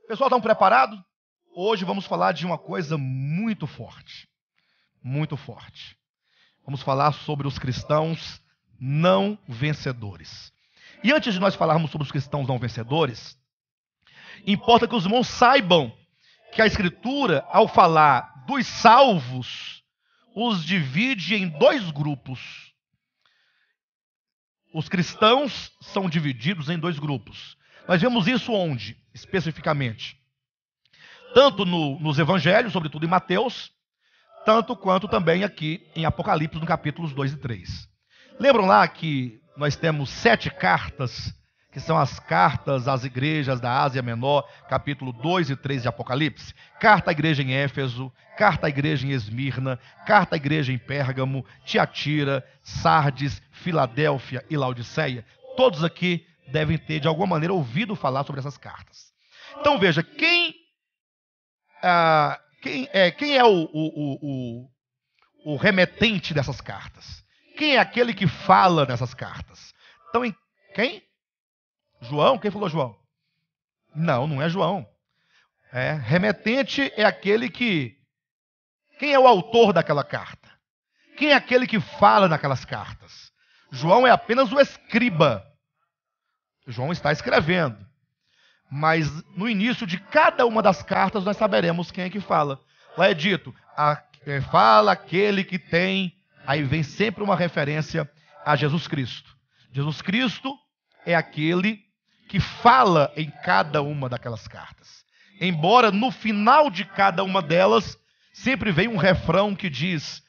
Pessoal, estão preparados? Hoje vamos falar de uma coisa muito forte. Muito forte. Vamos falar sobre os cristãos não vencedores. E antes de nós falarmos sobre os cristãos não vencedores, importa que os irmãos saibam que a Escritura, ao falar dos salvos, os divide em dois grupos. Os cristãos são divididos em dois grupos. Nós vemos isso onde, especificamente? Tanto nos evangelhos, sobretudo em Mateus, tanto quanto também aqui em Apocalipse, no capítulos 2 e 3. Lembram lá que nós temos 7 cartas, que são as cartas às igrejas da Ásia Menor, capítulo 2 e 3 de Apocalipse? Carta à igreja em Éfeso, carta à igreja em Esmirna, carta à igreja em Pérgamo, Tiatira, Sardes, Filadélfia e Laodiceia. Todos aqui devem ter, de alguma maneira, ouvido falar sobre essas cartas. Então veja, quem é o remetente dessas cartas? Quem é aquele que fala nessas cartas? Então, quem? João? Quem falou João? Não é João. Remetente é aquele que... Quem é o autor daquela carta? Quem é aquele que fala naquelas cartas? João é apenas o escriba. João está escrevendo. Mas no início de cada uma das cartas nós saberemos quem é que fala. Lá é dito, fala aquele que tem... Aí vem sempre uma referência a Jesus Cristo. Jesus Cristo é aquele que fala em cada uma daquelas cartas. Embora no final de cada uma delas sempre vem um refrão que diz,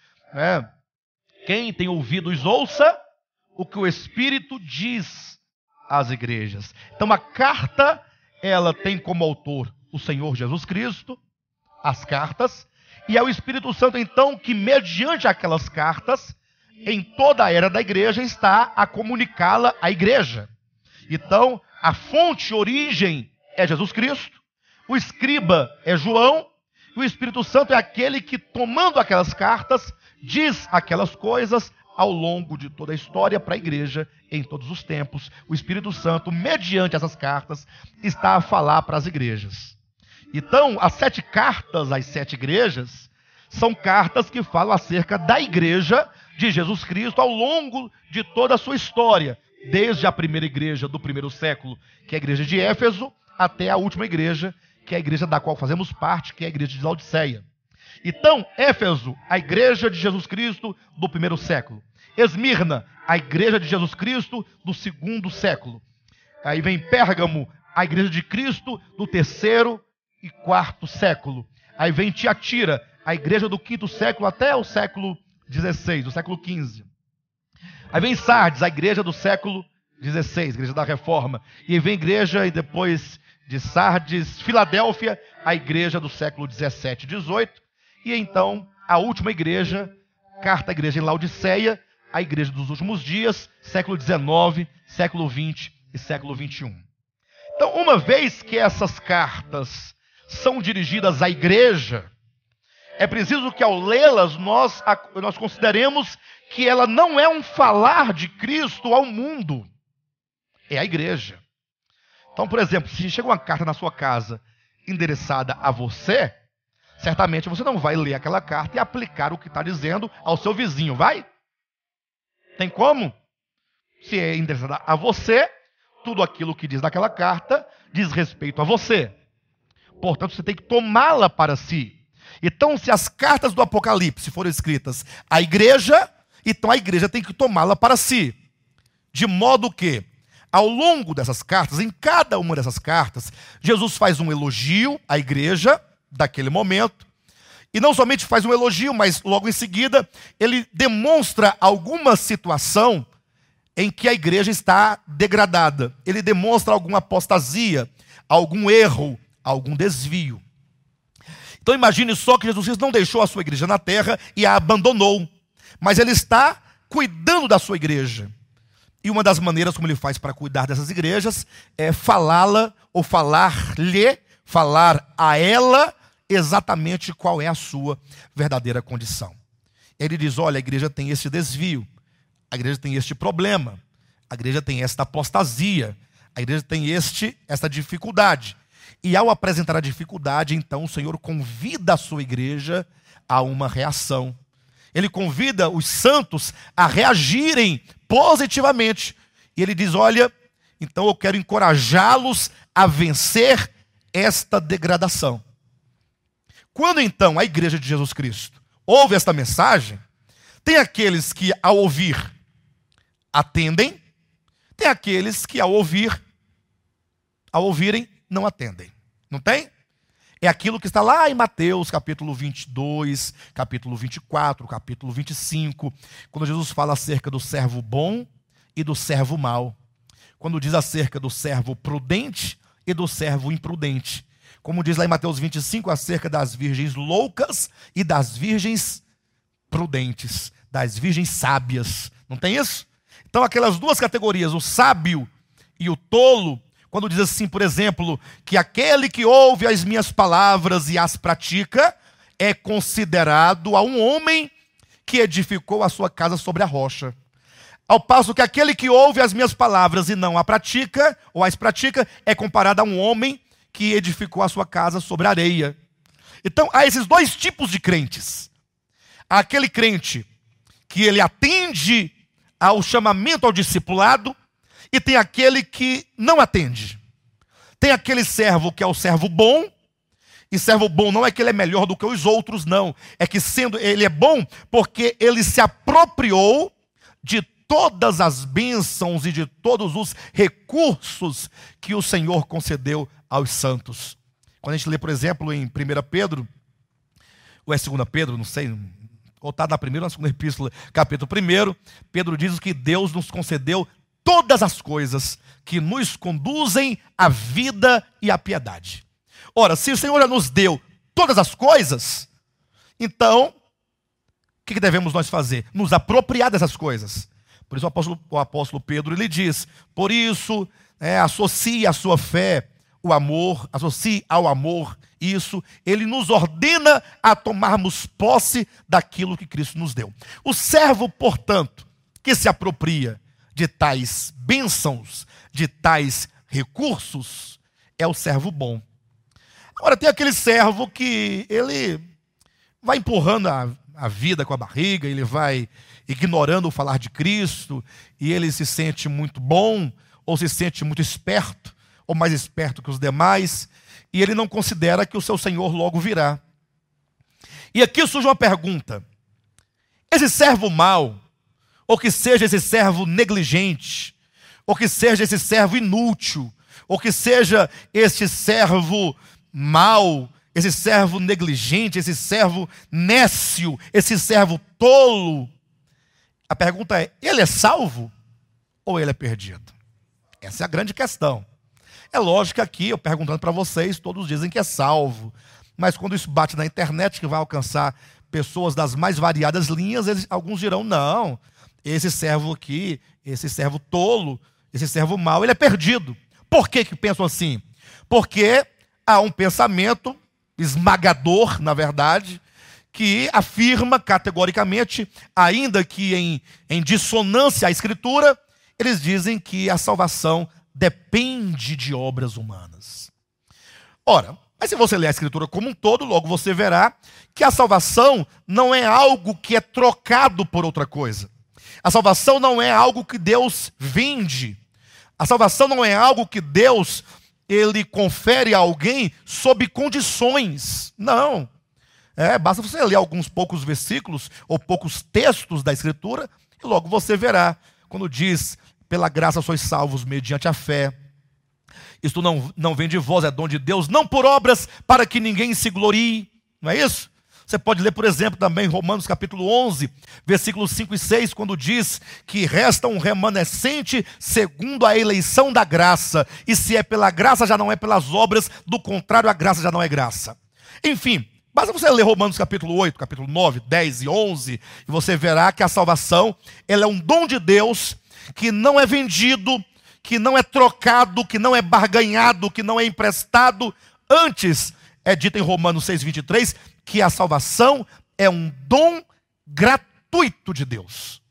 quem tem ouvidos ouça o que o Espírito diz às igrejas. Então a carta, ela tem como autor o Senhor Jesus Cristo, as cartas, e é o Espírito Santo então que mediante aquelas cartas, em toda a era da igreja, está a comunicá-la à igreja. Então a fonte, origem é Jesus Cristo, o escriba é João, e o Espírito Santo é aquele que, tomando aquelas cartas, diz aquelas coisas ao longo de toda a história para a igreja, em todos os tempos. O Espírito Santo, mediante essas cartas, está a falar para as igrejas. Então, as 7 cartas às 7 igrejas são cartas que falam acerca da igreja de Jesus Cristo ao longo de toda a sua história, desde a primeira igreja do primeiro século, que é a igreja de Éfeso, até a última igreja, que é a igreja da qual fazemos parte, que é a igreja de Laodiceia. Então, Éfeso, a igreja de Jesus Cristo do primeiro século. Esmirna, a igreja de Jesus Cristo do segundo século. Aí vem Pérgamo, a igreja de Cristo do terceiro e quarto século. Aí vem Tiatira, a igreja do quinto século até o século XVI, do século XV. Aí vem Sardes, a igreja do século XVI, igreja da Reforma. E aí vem igreja, e depois de Sardes, Filadélfia, a igreja do século XVII e XVIII. E então, a última igreja, carta à igreja em Laodiceia, a igreja dos últimos dias, século XIX, século XX e século XXI. Então, uma vez que essas cartas são dirigidas à igreja, é preciso que ao lê-las nós consideremos que ela não é um falar de Cristo ao mundo, é a igreja. Então, por exemplo, se chega uma carta na sua casa endereçada a você, certamente você não vai ler aquela carta e aplicar o que está dizendo ao seu vizinho, vai? Tem como? Se é endereçada a você, tudo aquilo que diz naquela carta diz respeito a você. Portanto, você tem que tomá-la para si. Então, se as cartas do Apocalipse forem escritas à igreja, então a igreja tem que tomá-la para si. De modo que, ao longo dessas cartas, em cada uma dessas cartas, Jesus faz um elogio à igreja daquele momento. E não somente faz um elogio, mas logo em seguida, ele demonstra alguma situação em que a igreja está degradada. Ele demonstra alguma apostasia, algum erro, algum desvio. Então imagine só que Jesus Cristo não deixou a sua igreja na terra e a abandonou. Mas ele está cuidando da sua igreja. E uma das maneiras como ele faz para cuidar dessas igrejas é falá-la ou falar-lhe, falar a ela exatamente qual é a sua verdadeira condição. Ele diz, olha, a igreja tem esse desvio, a igreja tem este problema, a igreja tem esta apostasia, a igreja tem esta dificuldade. E ao apresentar a dificuldade, então o Senhor convida a sua igreja a uma reação. Ele convida os santos a reagirem positivamente. E ele diz: olha, então eu quero encorajá-los a vencer esta degradação. Quando então a igreja de Jesus Cristo ouve esta mensagem, tem aqueles que ao ouvir atendem, tem aqueles que ao ouvirem não atendem. Não tem? É aquilo que está lá em Mateus capítulo 22, capítulo 24, capítulo 25, quando Jesus fala acerca do servo bom e do servo mau. Quando diz acerca do servo prudente e do servo imprudente. Como diz lá em Mateus 25, acerca das virgens loucas e das virgens prudentes, das virgens sábias. Não tem isso? Então aquelas duas categorias, o sábio e o tolo, quando diz assim, por exemplo, que aquele que ouve as minhas palavras e as pratica, é considerado a um homem que edificou a sua casa sobre a rocha. Ao passo que aquele que ouve as minhas palavras e não a pratica, ou as pratica, é comparado a um homem que edificou a sua casa sobre a areia. Então, há esses dois tipos de crentes. Há aquele crente que ele atende ao chamamento ao discipulado, e tem aquele que não atende. Tem aquele servo que é o servo bom, e servo bom não é que ele é melhor do que os outros, não. É que sendo ele é bom porque ele se apropriou de todas as bênçãos e de todos os recursos que o Senhor concedeu aos santos. Quando a gente lê, por exemplo, em 1 Pedro, ou é 2 Pedro, não sei, ou está na primeira ou na segunda epístola, capítulo 1, Pedro diz que Deus nos concedeu todas as coisas que nos conduzem à vida e à piedade. Ora, se o Senhor já nos deu todas as coisas, então, o que devemos nós fazer? Nos apropriar dessas coisas. Por isso o apóstolo Pedro ele diz: por isso, associe a sua fé, o amor, associe ao amor isso. Ele nos ordena a tomarmos posse daquilo que Cristo nos deu. O servo, portanto, que se apropria de tais bênçãos, de tais recursos, é o servo bom. Agora tem aquele servo que ele vai empurrando a vida com a barriga, ele vai ignorando o falar de Cristo, e ele se sente muito bom, ou se sente muito esperto, ou mais esperto que os demais, e ele não considera que o seu Senhor logo virá. E aqui surge uma pergunta: esse servo mau, ou que seja esse servo negligente, ou que seja esse servo inútil, ou que seja esse servo mau, esse servo negligente, esse servo nécio, esse servo tolo, a pergunta é: ele é salvo ou ele é perdido? Essa é a grande questão. É lógico que aqui, eu perguntando para vocês, todos dizem que é salvo. Mas quando isso bate na internet, que vai alcançar pessoas das mais variadas linhas, alguns dirão: não, esse servo aqui, esse servo tolo, esse servo mau, ele é perdido. Por que pensam assim? Porque há um pensamento esmagador, na verdade, que afirma categoricamente, ainda que em dissonância à Escritura, eles dizem que a salvação depende de obras humanas. Ora, mas se você ler a Escritura como um todo, logo você verá que a salvação não é algo que é trocado por outra coisa. A salvação não é algo que Deus vende. A salvação não é algo que Deus ele confere a alguém sob condições. Não. Basta você ler alguns poucos versículos ou poucos textos da Escritura e logo você verá. Quando diz: pela graça sois salvos mediante a fé. Isto não vem de vós, é dom de Deus, não por obras, para que ninguém se glorie. Não é isso? Você pode ler, por exemplo, também Romanos capítulo 11, versículos 5 e 6, quando diz que resta um remanescente segundo a eleição da graça. E se é pela graça, já não é pelas obras, do contrário, a graça já não é graça. Enfim, basta você ler Romanos capítulo 8, capítulo 9, 10 e 11, e você verá que a salvação ela é um dom de Deus, que não é vendido, que não é trocado, que não é barganhado, que não é emprestado. Antes, é dito em Romanos 6,23, que a salvação é um dom gratuito de Deus.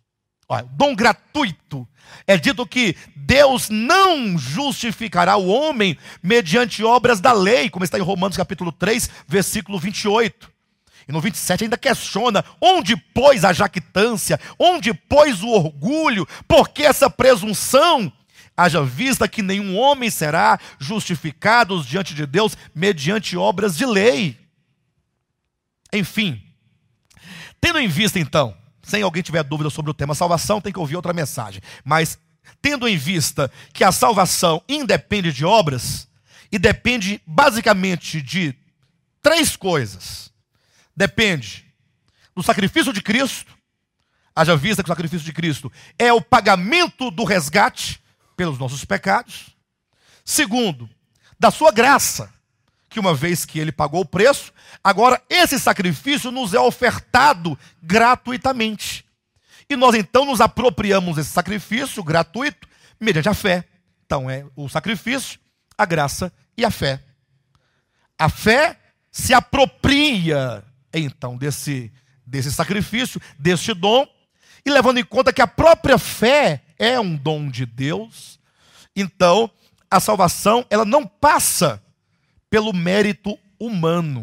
Olha, dom gratuito. É dito que Deus não justificará o homem mediante obras da lei, como está em Romanos capítulo 3, versículo 28. E no 27 ainda questiona: onde pois a jactância? Onde pois o orgulho? Por que essa presunção? Haja vista que nenhum homem será justificado diante de Deus mediante obras de lei. Enfim, tendo em vista então, sem alguém tiver dúvida sobre o tema salvação, tem que ouvir outra mensagem. Mas tendo em vista que a salvação independe de obras, e depende basicamente de três coisas. Depende do sacrifício de Cristo, haja vista que o sacrifício de Cristo é o pagamento do resgate pelos nossos pecados. Segundo, da sua graça, que uma vez que ele pagou o preço, agora esse sacrifício nos é ofertado gratuitamente. E nós então nos apropriamos desse sacrifício gratuito mediante a fé. Então é o sacrifício, a graça e a fé. A fé se apropria então desse sacrifício, deste dom, e levando em conta que a própria fé é um dom de Deus, então a salvação ela não passa pelo mérito humano.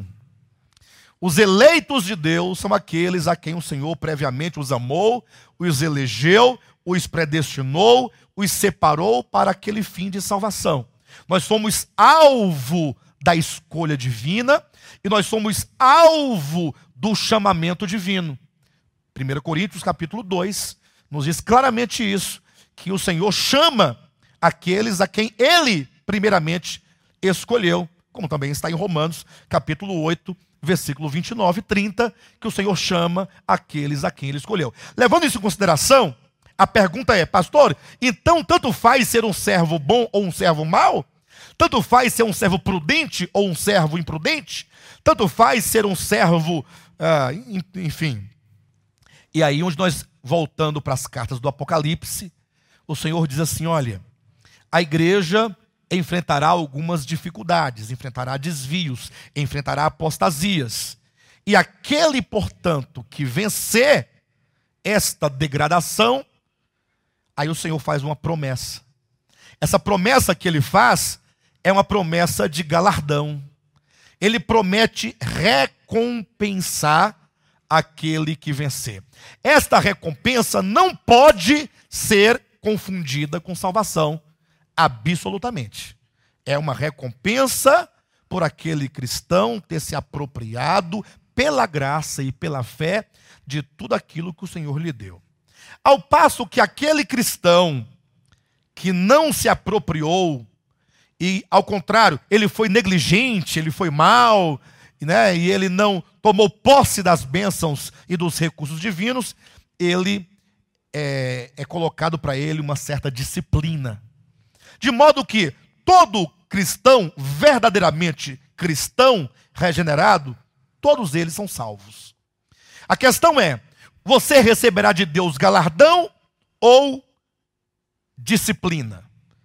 Os eleitos de Deus são aqueles a quem o Senhor previamente os amou, os elegeu, os predestinou, os separou para aquele fim de salvação. Nós somos alvo da escolha divina e nós somos alvo do chamamento divino. 1 Coríntios capítulo 2 nos diz claramente isso, que o Senhor chama aqueles a quem Ele primeiramente escolheu, como também está em Romanos capítulo 8, versículo 29 e 30, que o Senhor chama aqueles a quem Ele escolheu. Levando isso em consideração, a pergunta é: pastor, então tanto faz ser um servo bom ou um servo mau? Tanto faz ser um servo prudente ou um servo imprudente? Tanto faz ser um servo, enfim. E aí onde nós, voltando para as cartas do Apocalipse, o Senhor diz assim: olha, a igreja enfrentará algumas dificuldades, enfrentará desvios, enfrentará apostasias. E aquele, portanto, que vencer esta degradação, aí o Senhor faz uma promessa. Essa promessa que ele faz é uma promessa de galardão. Ele promete recompensar aquele que vencer. Esta recompensa não pode ser confundida com salvação. Absolutamente. É uma recompensa por aquele cristão ter se apropriado pela graça e pela fé de tudo aquilo que o Senhor lhe deu. Ao passo que aquele cristão que não se apropriou e, ao contrário, ele foi negligente, ele foi mau, né, e ele não tomou posse das bênçãos e dos recursos divinos, ele é colocado para ele uma certa disciplina. De modo que todo cristão, verdadeiramente cristão, regenerado, todos eles são salvos. A questão é: você receberá de Deus galardão ou disciplina?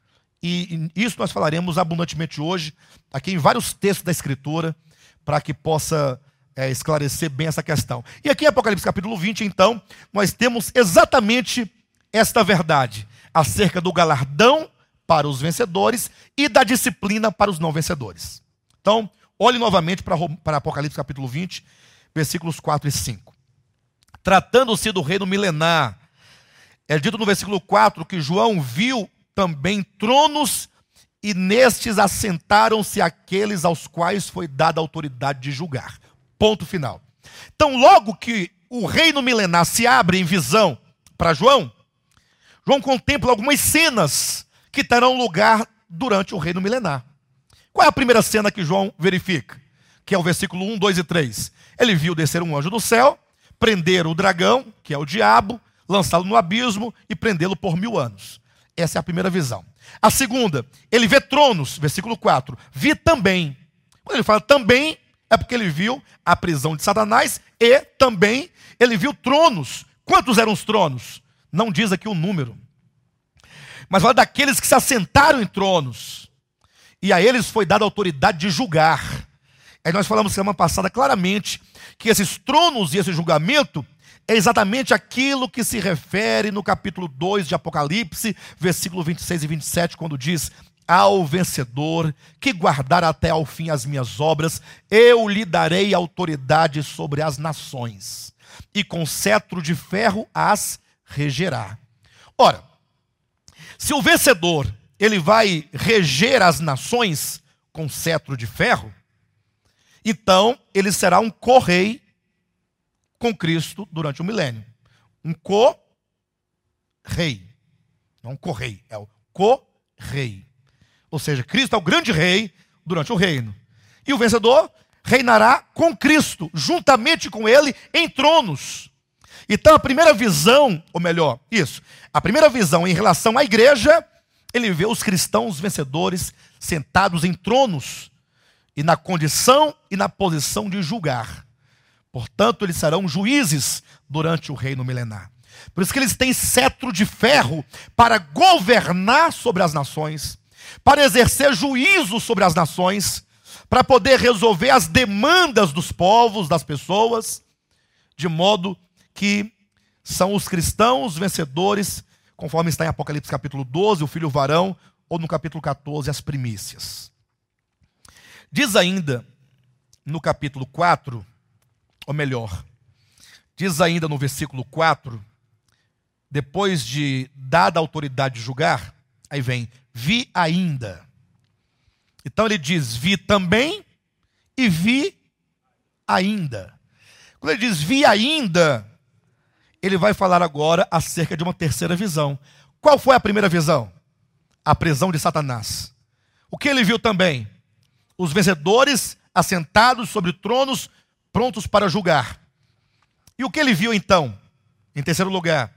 E isso nós falaremos abundantemente hoje, aqui em vários textos da Escritura, para que possa esclarecer bem essa questão. E aqui em Apocalipse capítulo 20, então, nós temos exatamente esta verdade acerca do galardão para os vencedores e da disciplina para os não vencedores. Então, olhe novamente para Apocalipse capítulo 20, versículos 4 e 5. Tratando-se do reino milenar, é dito no versículo 4 que João viu também tronos e nestes assentaram-se aqueles aos quais foi dada a autoridade de julgar. Ponto final. Então, logo que o reino milenar se abre em visão para João, João contempla algumas cenas que terão lugar durante o reino milenar. Qual é a primeira cena que João verifica? Que é o versículo 1, 2 e 3. Ele viu descer um anjo do céu, prender o dragão, que é o diabo, lançá-lo no abismo e prendê-lo por 1000 anos. Essa é a primeira visão. A segunda, ele vê tronos, versículo 4. Vi também. Quando ele fala também, é porque ele viu a prisão de Satanás e também ele viu tronos. Quantos eram os tronos? Não diz aqui o número. Mas fala daqueles que se assentaram em tronos. E a eles foi dada a autoridade de julgar. Aí nós falamos semana passada claramente que esses tronos e esse julgamento é exatamente aquilo que se refere no capítulo 2 de Apocalipse, versículo 26 e 27, quando diz: ao vencedor que guardar até ao fim as minhas obras, eu lhe darei autoridade sobre as nações, e com cetro de ferro as regerá. Ora, se o vencedor ele vai reger as nações com cetro de ferro, então ele será um co-rei com Cristo durante o milênio. Um co-rei. Não um co-rei, é o co-rei. Ou seja, Cristo é o grande rei durante o reino. E o vencedor reinará com Cristo, juntamente com ele, em tronos. Então a primeira visão, ou melhor, a primeira visão em relação à igreja, ele vê os cristãos vencedores sentados em tronos, e na condição e na posição de julgar. Portanto, eles serão juízes durante o reino milenar. Por isso que eles têm cetro de ferro para governar sobre as nações, para exercer juízo sobre as nações, para poder resolver as demandas dos povos, das pessoas, de modo que são os cristãos vencedores, conforme está em Apocalipse capítulo 12, o filho varão, ou no capítulo 14, as primícias. Diz ainda no capítulo 4, ou melhor, diz ainda no versículo 4, depois de dada a autoridade de julgar, aí vem, vi ainda. Então ele diz, vi também e vi ainda. Quando ele diz vi ainda, ele vai falar agora acerca de uma terceira visão. Qual foi a primeira visão? A prisão de Satanás. O que ele viu também? Os vencedores assentados sobre tronos, prontos para julgar. E o que ele viu então? Em terceiro lugar,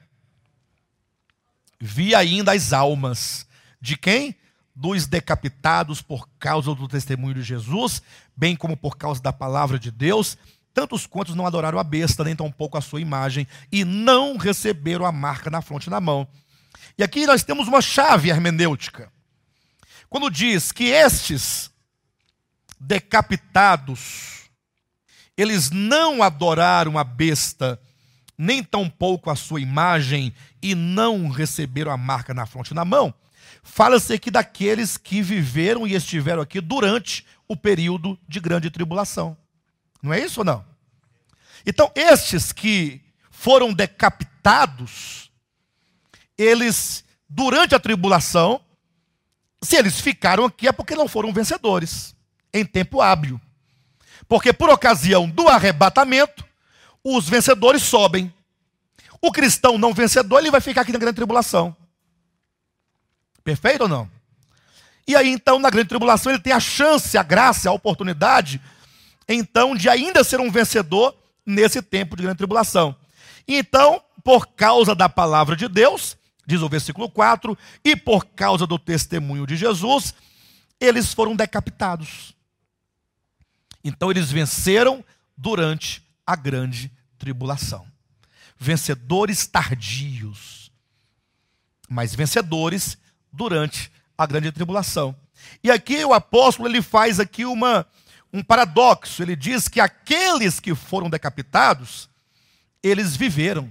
vi ainda as almas. De quem? Dos decapitados por causa do testemunho de Jesus, bem como por causa da palavra de Deus, tantos quantos não adoraram a besta, nem tampouco a sua imagem, e não receberam a marca na fronte e na mão. E aqui nós temos uma chave hermenêutica. Quando diz que estes decapitados, eles não adoraram a besta, nem tampouco a sua imagem, e não receberam a marca na fronte e na mão, fala-se aqui daqueles que viveram e estiveram aqui durante o período de grande tribulação. Não é isso ou não? Então, estes que foram decapitados, eles, durante a tribulação, se eles ficaram aqui é porque não foram vencedores, em tempo hábil. Porque por ocasião do arrebatamento, os vencedores sobem. O cristão não vencedor, ele vai ficar aqui na grande tribulação. Perfeito ou não? E aí então, na grande tribulação, ele tem a chance, a graça, a oportunidade, então, de ainda ser um vencedor nesse tempo de grande tribulação. E então, por causa da palavra de Deus, diz o versículo 4, e por causa do testemunho de Jesus, eles foram decapitados. Então, eles venceram durante a grande tribulação. Vencedores tardios, mas vencedores durante a grande tribulação. E aqui o apóstolo ele faz aqui um paradoxo. Ele diz que aqueles que foram decapitados, eles viveram.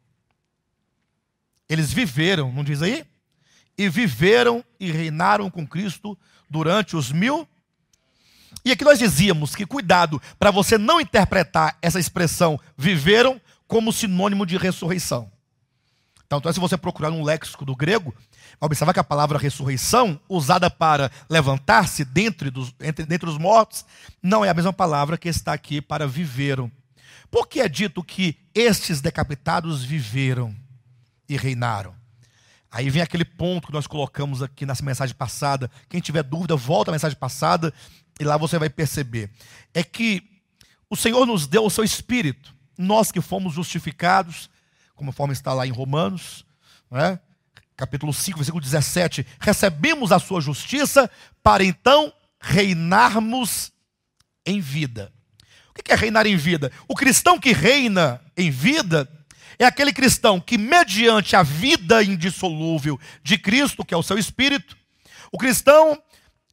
Eles viveram, não diz aí? E viveram e reinaram com Cristo durante os 1000. E aqui nós dizíamos que cuidado para você não interpretar essa expressão viveram como sinônimo de ressurreição. Então, se você procurar um léxico do grego, vai observar que a palavra ressurreição, usada para levantar-se dentre os mortos, não é a mesma palavra que está aqui para viveram. Por que é dito que estes decapitados viveram e reinaram? Aí vem aquele ponto que nós colocamos aqui nessa mensagem passada. Quem tiver dúvida, volta à mensagem passada e lá você vai perceber. É que o Senhor nos deu o seu Espírito. Nós que fomos justificados, conforme está lá em Romanos, né? Capítulo 5, versículo 17, recebemos a sua justiça para então reinarmos em vida. O que é reinar em vida? O cristão que reina em vida é aquele cristão que, mediante a vida indissolúvel de Cristo, que é o seu Espírito, o cristão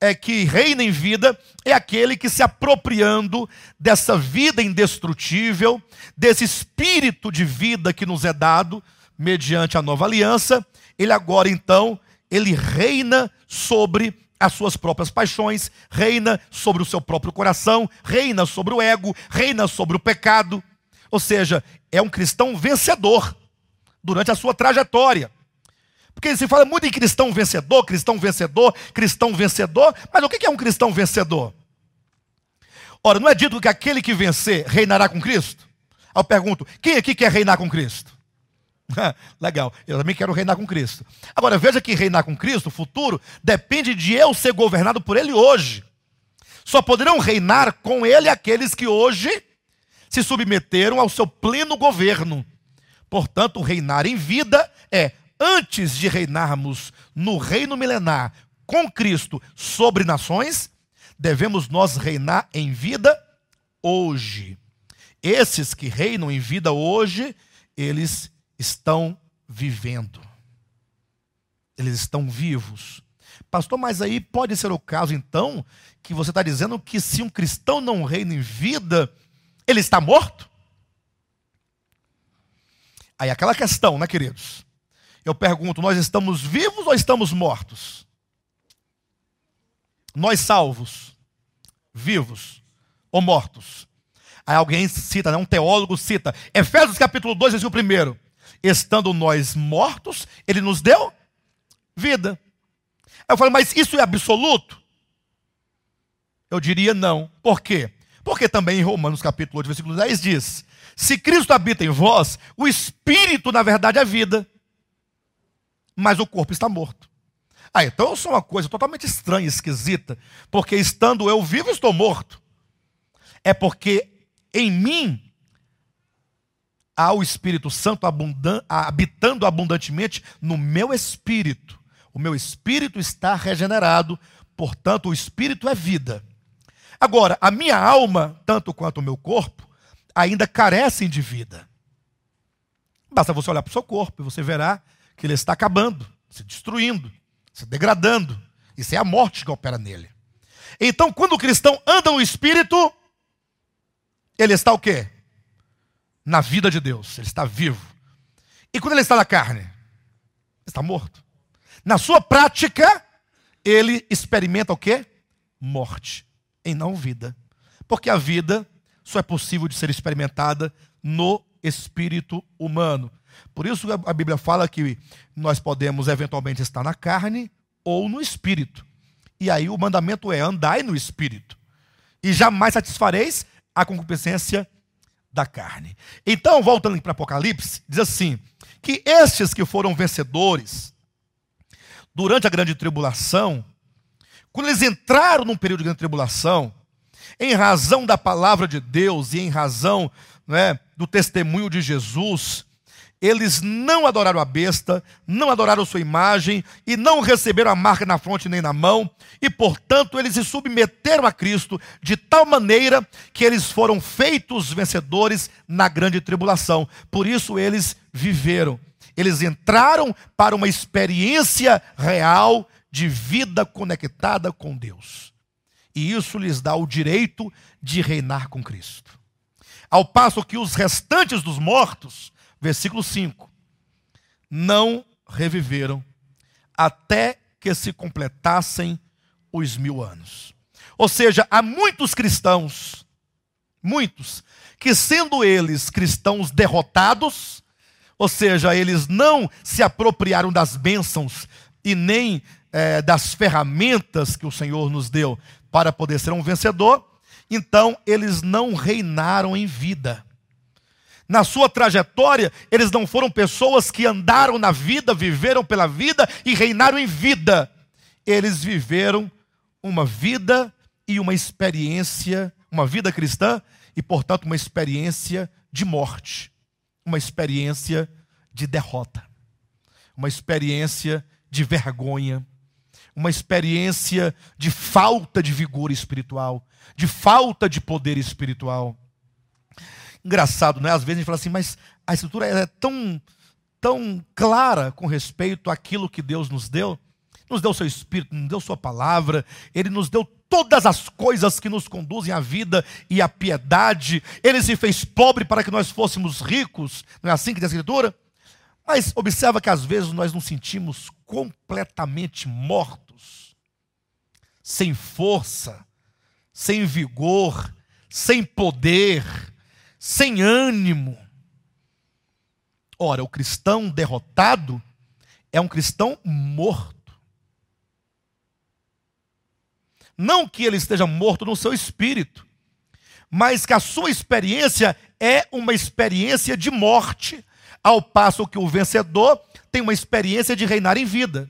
que reina em vida é aquele que, se apropriando dessa vida indestrutível, desse espírito de vida que nos é dado mediante a nova aliança, ele agora então, ele reina sobre as suas próprias paixões, reina sobre o seu próprio coração, reina sobre o ego, reina sobre o pecado. Ou seja, é um cristão vencedor durante a sua trajetória. Porque se fala muito em cristão vencedor, cristão vencedor, cristão vencedor, mas o que é um cristão vencedor? Ora, não é dito que aquele que vencer reinará com Cristo? Aí eu pergunto, quem aqui quer reinar com Cristo? Legal, eu também quero reinar com Cristo. Agora, veja que reinar com Cristo, o futuro, depende de eu ser governado por Ele hoje. Só poderão reinar com Ele aqueles que hoje se submeteram ao seu pleno governo. Portanto, reinar em vida é, antes de reinarmos no reino milenar com Cristo sobre nações, devemos nós reinar em vida hoje. Esses que reinam em vida hoje, eles estão vivendo. Eles estão vivos. Pastor, mas aí pode ser o caso então que você está dizendo que se um cristão não reina em vida, ele está morto? Aí aquela questão, né, queridos? Eu pergunto, nós estamos vivos ou estamos mortos? Nós salvos, vivos ou mortos? Aí alguém cita, né, um teólogo cita, Efésios capítulo 2, versículo 1. Estando nós mortos, Ele nos deu vida. Aí eu falo, mas isso é absoluto? Eu diria não. Por quê? Porque também em Romanos capítulo 8, versículo 10 diz, se Cristo habita em vós, o Espírito na verdade é vida, mas o corpo está morto. Então eu sou uma coisa totalmente estranha, esquisita, porque estando eu vivo, estou morto. É porque em mim há o Espírito Santo habitando abundantemente no meu espírito. O meu espírito está regenerado, portanto o espírito é vida. Agora, a minha alma, tanto quanto o meu corpo, ainda carecem de vida. Basta você olhar para o seu corpo e você verá que ele está acabando, se destruindo, se degradando. Isso é a morte que opera nele. Então, quando o cristão anda no espírito, ele está o quê? Na vida de Deus, ele está vivo. E quando ele está na carne, ele está morto. Na sua prática, ele experimenta o quê? Morte, e não vida. Porque a vida só é possível de ser experimentada no espírito humano. Por isso a Bíblia fala que nós podemos eventualmente estar na carne ou no espírito. E aí o mandamento é andai no espírito. E jamais satisfareis a concupiscência da carne. Então, voltando para Apocalipse, diz assim, que estes que foram vencedores durante a grande tribulação, quando eles entraram num período de grande tribulação, em razão da palavra de Deus e em razão, né, do testemunho de Jesus, eles não adoraram a besta, não adoraram sua imagem e não receberam a marca na fronte nem na mão, e portanto eles se submeteram a Cristo de tal maneira que eles foram feitos vencedores na grande tribulação. Por isso eles viveram. Eles entraram para uma experiência real de vida conectada com Deus. E isso lhes dá o direito de reinar com Cristo. Ao passo que os restantes dos mortos, versículo 5, não reviveram até que se completassem os 1000 anos. Ou seja, há muitos cristãos, muitos, que sendo eles cristãos derrotados, ou seja, eles não se apropriaram das bênçãos e nem das ferramentas que o Senhor nos deu para poder ser um vencedor, então eles não reinaram em vida. Na sua trajetória, eles não foram pessoas que andaram na vida, viveram pela vida e reinaram em vida. Eles viveram uma vida e uma experiência, uma vida cristã e, portanto, uma experiência de morte, uma experiência de derrota, uma experiência de vergonha, uma experiência de falta de vigor espiritual, de falta de poder espiritual. Engraçado, né? Às vezes a gente fala assim, mas a Escritura é tão clara com respeito àquilo que Deus nos deu. nos deu seu Espírito, nos deu sua palavra, Ele nos deu todas as coisas que nos conduzem à vida e à piedade. Ele se fez pobre para que nós fôssemos ricos, não é assim que diz a Escritura? Mas observa que às vezes nós nos sentimos completamente mortos, sem força, sem vigor, sem poder, sem ânimo. Ora, o cristão derrotado é um cristão morto. Não que ele esteja morto no seu espírito, mas que a sua experiência é uma experiência de morte, ao passo que o vencedor tem uma experiência de reinar em vida.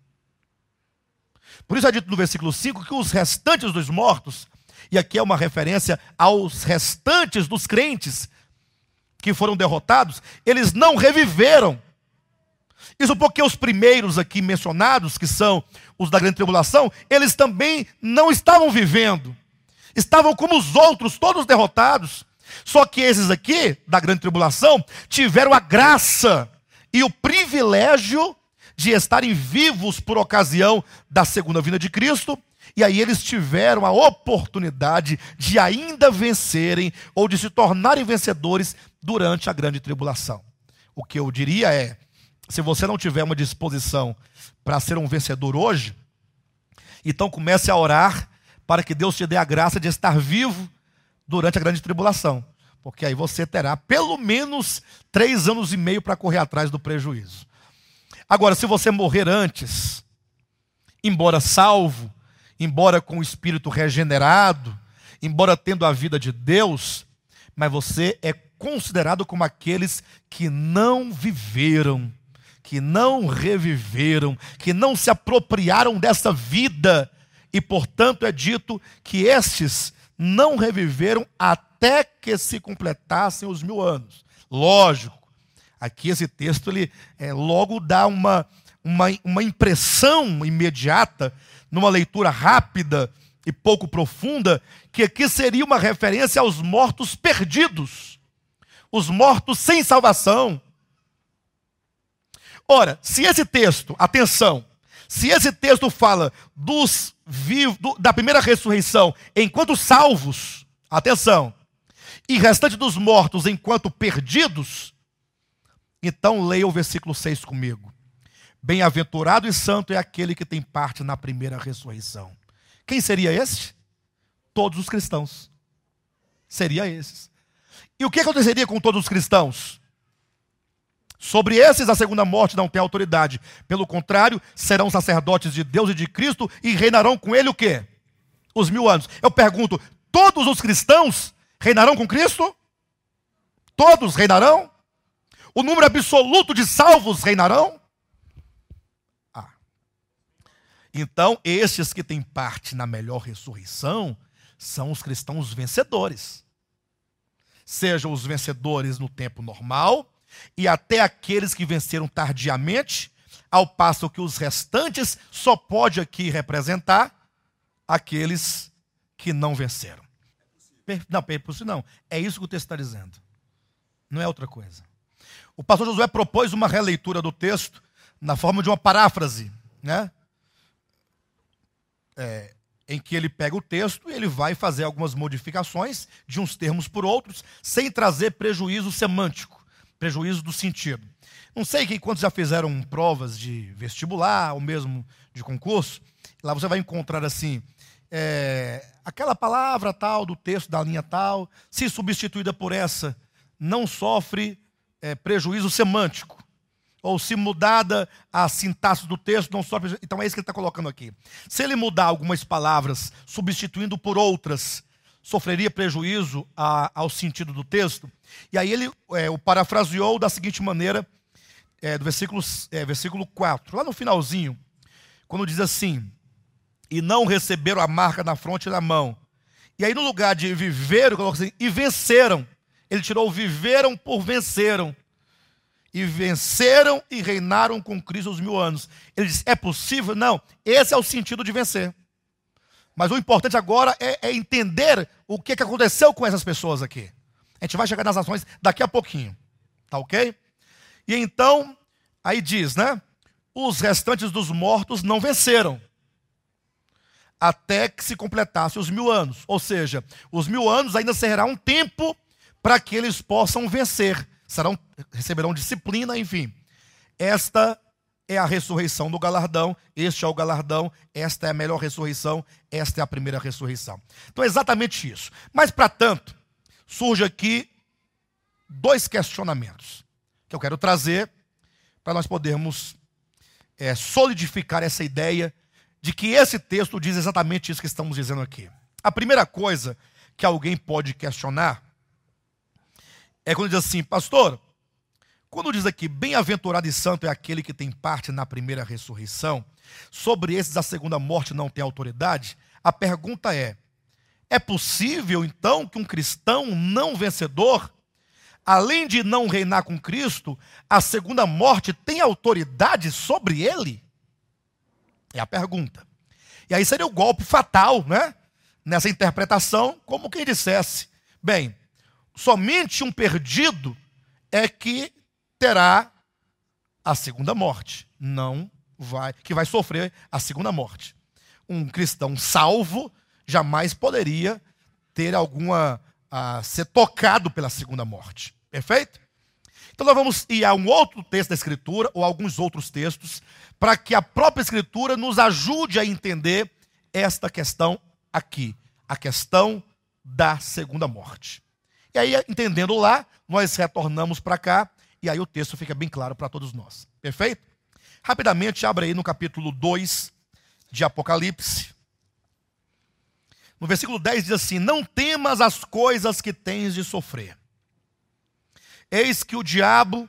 Por isso é dito no versículo 5 que os restantes dos mortos, e aqui é uma referência aos restantes dos crentes que foram derrotados, eles não reviveram. Isso porque os primeiros aqui mencionados, que são os da grande tribulação, eles também não estavam vivendo. Estavam como os outros, todos derrotados. Só que esses aqui, da grande tribulação, tiveram a graça e o privilégio de estarem vivos por ocasião da segunda vinda de Cristo. E aí eles tiveram a oportunidade de ainda vencerem ou de se tornarem vencedores durante a grande tribulação. O que eu diria é, se você não tiver uma disposição para ser um vencedor hoje, então comece a orar para que Deus te dê a graça de estar vivo durante a grande tribulação. Porque aí você terá pelo menos 3 anos e meio para correr atrás do prejuízo. Agora, se você morrer antes, embora salvo, embora com o espírito regenerado, embora tendo a vida de Deus, mas você é considerado como aqueles que não viveram, que não reviveram, que não se apropriaram dessa vida, e portanto é dito que estes não reviveram até que se completassem os 1000 anos. Lógico, aqui esse texto ele logo dá uma impressão imediata, numa leitura rápida e pouco profunda, que aqui seria uma referência aos mortos perdidos, os mortos sem salvação. Ora, se esse texto, atenção, se esse texto fala dos vivos, da primeira ressurreição enquanto salvos, atenção, e restante dos mortos enquanto perdidos, então leia o versículo 6 comigo. Bem-aventurado e santo é aquele que tem parte na primeira ressurreição. Quem seria esse? Todos os cristãos. Seria esses. E o que aconteceria com todos os cristãos? Sobre esses a segunda morte não tem autoridade. Pelo contrário, serão sacerdotes de Deus e de Cristo e reinarão com ele o quê? Os 1000 anos. Eu pergunto, todos os cristãos reinarão com Cristo? Todos reinarão? O número absoluto de salvos reinarão? Então, estes que têm parte na melhor ressurreição são os cristãos vencedores. Sejam os vencedores no tempo normal e até aqueles que venceram tardiamente, ao passo que os restantes só pode aqui representar aqueles que não venceram. Não, não. É isso que o texto está dizendo. Não é outra coisa. O pastor Josué propôs uma releitura do texto na forma de uma paráfrase, né? Em que ele pega o texto e ele vai fazer algumas modificações de uns termos por outros, sem trazer prejuízo semântico, prejuízo do sentido. Não sei que quando já fizeram provas de vestibular, ou mesmo de concurso, lá você vai encontrar assim, aquela palavra tal do texto da linha tal, se substituída por essa, não sofre prejuízo semântico. Ou se mudada a sintaxe do texto, não sofre. Então é isso que ele está colocando aqui. Se ele mudar algumas palavras, substituindo por outras, sofreria prejuízo ao sentido do texto. E aí ele o parafraseou da seguinte maneira, do versículo 4, lá no finalzinho, quando diz assim, e não receberam a marca na fronte e na mão. E aí no lugar de viveram, colocou assim, e venceram. Ele tirou viveram por venceram. E venceram e reinaram com Cristo os 1000 anos. Ele diz, é possível? Não, esse é o sentido de vencer. Mas o importante agora é entender o que aconteceu com essas pessoas aqui. A gente vai chegar nas ações daqui a pouquinho. Tá ok? E então, aí diz, né? os restantes dos mortos não venceram, até que se completasse os 1000 anos. Ou seja, os 1000 anos ainda será um tempo para que eles possam vencer. Receberão disciplina, enfim. Esta é a ressurreição do galardão, este é o galardão, esta é a melhor ressurreição, esta é a primeira ressurreição. Então é exatamente isso. Mas, para tanto, surge aqui 2 questionamentos que eu quero trazer para nós podermos solidificar essa ideia de que esse texto diz exatamente isso que estamos dizendo aqui. A primeira coisa que alguém pode questionar é quando diz assim: pastor, quando diz aqui, bem-aventurado e santo é aquele que tem parte na primeira ressurreição, sobre esses a segunda morte não tem autoridade, a pergunta é possível então que um cristão não vencedor, além de não reinar com Cristo, a segunda morte tem autoridade sobre ele? É a pergunta. E aí seria o golpe fatal, né? Nessa interpretação, como quem dissesse, bem, somente um perdido é que terá a segunda morte, que vai sofrer a segunda morte. Um cristão salvo jamais poderia ter ser tocado pela segunda morte. Perfeito? Então nós vamos ir a um outro texto da Escritura, ou alguns outros textos, para que a própria Escritura nos ajude a entender esta questão aqui, a questão da segunda morte. E aí, entendendo lá, nós retornamos para cá, e aí o texto fica bem claro para todos nós. Perfeito? Rapidamente, abre aí no capítulo 2 de Apocalipse. No versículo 10 diz assim: não temas as coisas que tens de sofrer. Eis que o diabo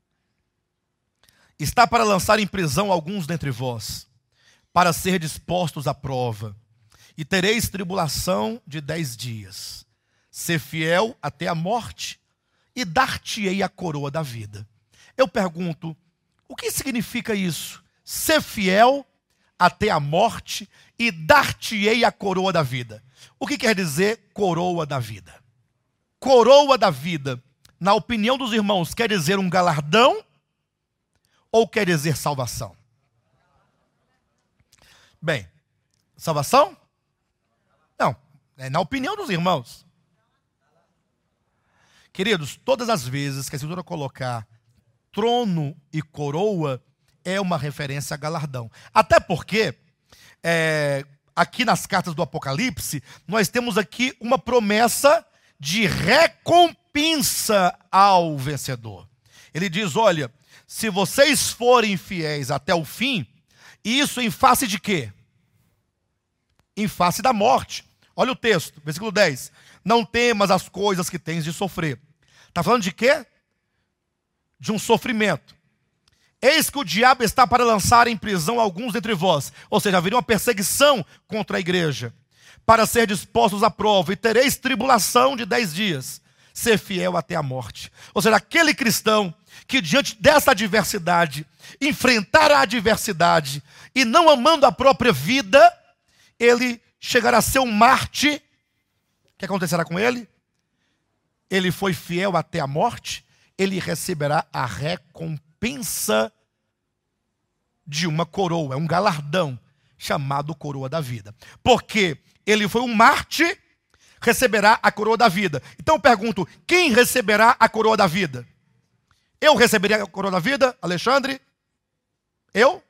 está para lançar em prisão alguns dentre vós, para ser dispostos à prova, e tereis tribulação de 10 dias. Ser fiel até a morte, e dar-te-ei a coroa da vida. Eu pergunto, o que significa isso? Ser fiel até a morte e dar-te-ei a coroa da vida. O que quer dizer coroa da vida? Coroa da vida, na opinião dos irmãos, quer dizer um galardão ou quer dizer salvação? Bem, salvação? Não, é na opinião dos irmãos. Queridos, todas as vezes que a Escritura colocar trono e coroa, é uma referência a galardão. Até porque, aqui nas cartas do Apocalipse, nós temos aqui uma promessa de recompensa ao vencedor. Ele diz, olha, se vocês forem fiéis até o fim, isso em face de quê? Em face da morte. Olha o texto, versículo 10. Não temas as coisas que tens de sofrer. Está falando de quê? De um sofrimento. Eis que o diabo está para lançar em prisão alguns dentre vós. Ou seja, haveria uma perseguição contra a igreja, para ser dispostos à prova, e tereis tribulação de 10 dias. Ser fiel até a morte. Ou seja, aquele cristão que diante dessa adversidade, enfrentar a adversidade, e não amando a própria vida, ele chegará a ser um mártir. O que acontecerá com ele? Ele foi fiel até a morte, ele receberá a recompensa de uma coroa, um galardão, chamado coroa da vida. Porque ele foi um mártir, receberá a coroa da vida. Então eu pergunto, quem receberá a coroa da vida? Eu receberia a coroa da vida, Alexandre? Eu?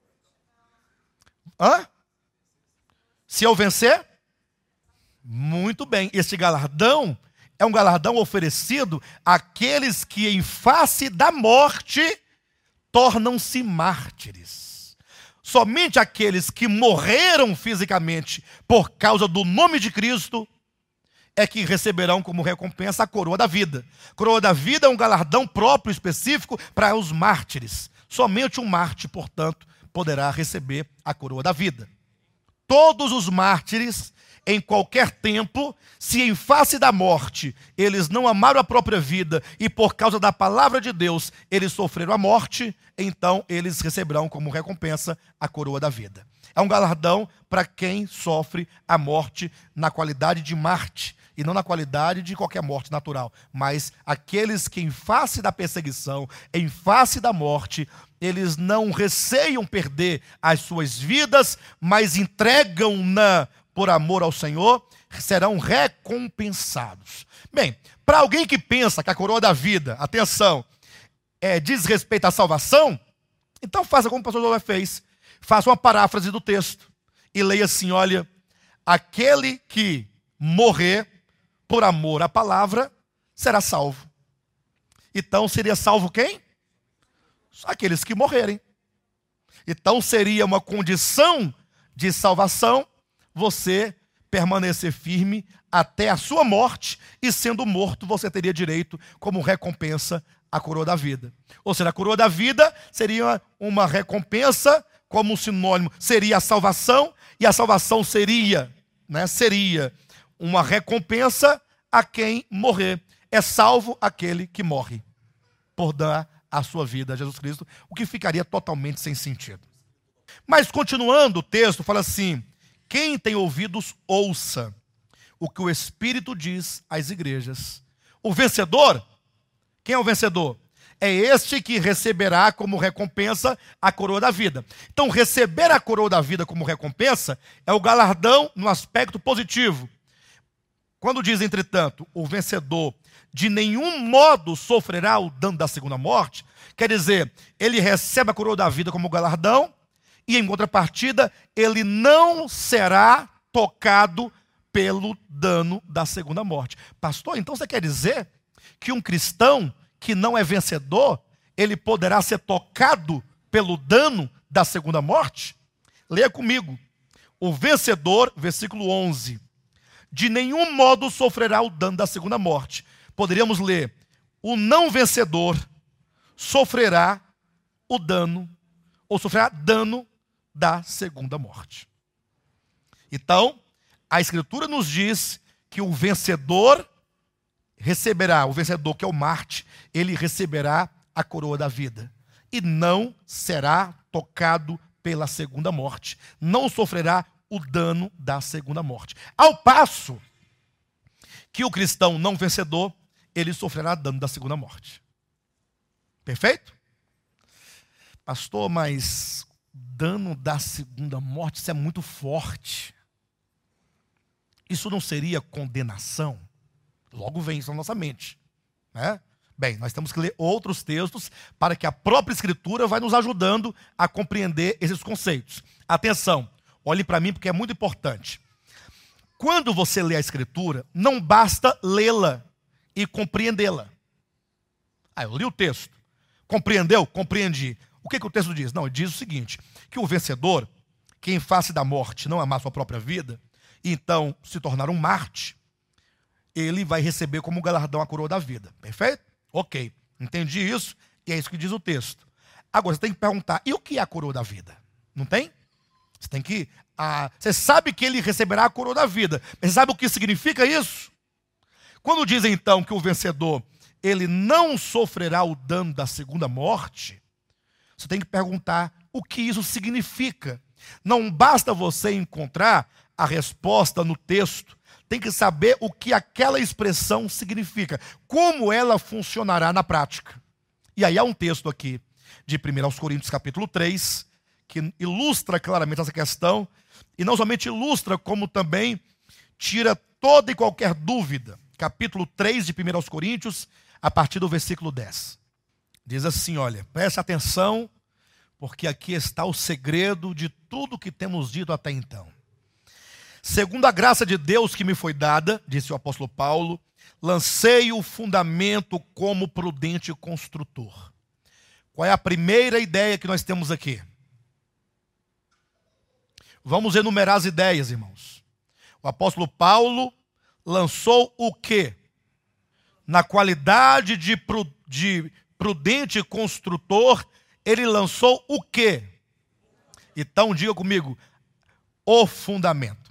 Se eu vencer? Muito bem, esse galardão é um galardão oferecido àqueles que em face da morte tornam-se mártires. Somente aqueles que morreram fisicamente por causa do nome de Cristo é que receberão como recompensa a coroa da vida. Coroa da vida é um galardão próprio, específico para os mártires. Somente um mártir, portanto, poderá receber a coroa da vida. Todos os mártires, em qualquer tempo, se em face da morte eles não amaram a própria vida e por causa da palavra de Deus eles sofreram a morte, então eles receberão como recompensa a coroa da vida. É um galardão para quem sofre a morte na qualidade de mártir, e não na qualidade de qualquer morte natural, mas aqueles que em face da perseguição, em face da morte, eles não receiam perder as suas vidas, mas entregam-na por amor ao Senhor, serão recompensados. Bem, para alguém que pensa que a coroa da vida, atenção, diz respeito à salvação, então faça como o pastor José fez, faça uma paráfrase do texto e leia assim, olha, aquele que morrer por amor à palavra será salvo. Então seria salvo quem? Aqueles que morrerem. Então seria uma condição de salvação você permanecer firme até a sua morte, e sendo morto você teria direito como recompensa à coroa da vida. Ou seja, a coroa da vida seria uma recompensa, como um sinônimo, seria a salvação, e a salvação seria uma recompensa a quem morrer. É salvo aquele que morre por dar a sua vida a Jesus Cristo, o que ficaria totalmente sem sentido. Mas continuando o texto, fala assim, quem tem ouvidos, ouça o que o Espírito diz às igrejas. O vencedor, quem é o vencedor? É este que receberá como recompensa a coroa da vida. Então, receber a coroa da vida como recompensa é o galardão no aspecto positivo. Quando diz, entretanto, o vencedor de nenhum modo sofrerá o dano da segunda morte, quer dizer, ele recebe a coroa da vida como galardão, e em contrapartida, ele não será tocado pelo dano da segunda morte. Pastor, então você quer dizer que um cristão que não é vencedor, ele poderá ser tocado pelo dano da segunda morte? Leia comigo. O vencedor, versículo 11, de nenhum modo sofrerá o dano da segunda morte. Poderíamos ler, o não vencedor sofrerá o dano, ou sofrerá dano da segunda morte. Então, a Escritura nos diz que o vencedor receberá, o vencedor que é o Marte, ele receberá a coroa da vida. E não será tocado pela segunda morte. Não sofrerá o dano da segunda morte. Ao passo que o cristão não vencedor, ele sofrerá dano da segunda morte. Perfeito? Pastor, mas dano da segunda morte, isso é muito forte. Isso não seria condenação? Logo vem isso na nossa mente, né? Bem, nós temos que ler outros textos para que a própria Escritura vai nos ajudando a compreender esses conceitos. Atenção, olhe para mim porque é muito importante. Quando você lê a Escritura, não basta lê-la e compreendê-la. Eu li o texto. Compreendeu? Compreendi. O que o texto diz? Não, ele diz o seguinte, que o vencedor, que em face da morte não amar sua própria vida, e então se tornar um Marte, ele vai receber como galardão a coroa da vida. Perfeito? Ok, entendi isso, e é isso que diz o texto. Agora, você tem que perguntar, e o que é a coroa da vida? Não tem? Você tem que... você sabe que ele receberá a coroa da vida, mas você sabe o que significa isso? Quando diz então que o vencedor, ele não sofrerá o dano da segunda morte, você tem que perguntar o que isso significa. Não basta você encontrar a resposta no texto, tem que saber o que aquela expressão significa, como ela funcionará na prática. E aí há um texto aqui, de 1 Coríntios capítulo 3, que ilustra claramente essa questão, e não somente ilustra, como também tira toda e qualquer dúvida. Capítulo 3 de 1 Coríntios, a partir do versículo 10. Diz assim, olha, preste atenção, porque aqui está o segredo de tudo que temos dito até então. Segundo a graça de Deus que me foi dada, disse o apóstolo Paulo, lancei o fundamento como prudente construtor. Qual é a primeira ideia que nós temos aqui? Vamos enumerar as ideias, irmãos. O apóstolo Paulo lançou o quê? Na qualidade de prudente construtor, ele lançou o quê? Então diga comigo, o fundamento.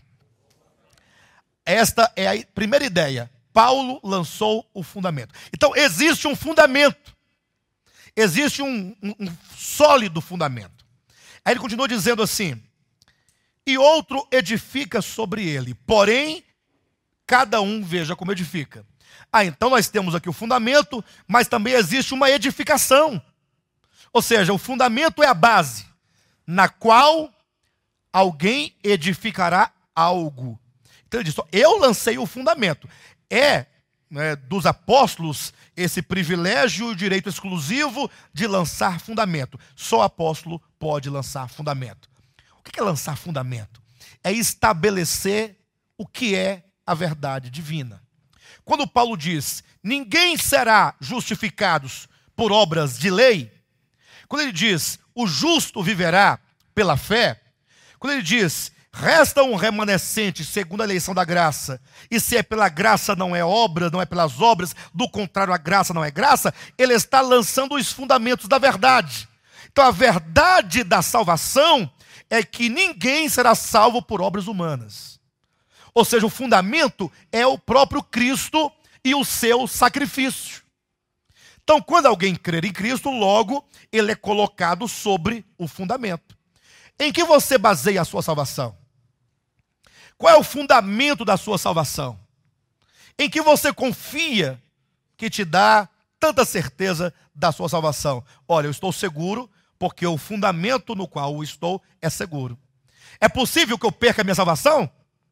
Esta é a primeira ideia. Paulo lançou o fundamento. Então existe um fundamento. Existe um sólido fundamento. Aí ele continua dizendo assim, e outro edifica sobre ele. Porém, cada um veja como edifica. Então nós temos aqui o fundamento, mas também existe uma edificação. Ou seja, o fundamento é a base, na qual alguém edificará algo. Então ele diz, eu lancei o fundamento. Dos apóstolos esse privilégio e o direito exclusivo de lançar fundamento. Só o apóstolo pode lançar fundamento. O que é lançar fundamento? É estabelecer o que é a verdade divina. Quando Paulo diz, ninguém será justificado por obras de lei, quando ele diz, o justo viverá pela fé, quando ele diz, resta um remanescente segundo a eleição da graça, e se é pela graça não é obra, não é pelas obras, do contrário a graça não é graça, ele está lançando os fundamentos da verdade. Então a verdade da salvação é que ninguém será salvo por obras humanas. Ou seja, o fundamento é o próprio Cristo e o seu sacrifício. Então, quando alguém crer em Cristo, logo ele é colocado sobre o fundamento. Em que você baseia a sua salvação? Qual é o fundamento da sua salvação? Em que você confia que te dá tanta certeza da sua salvação? Olha, eu estou seguro porque o fundamento no qual eu estou é seguro. É possível que eu perca a minha salvação?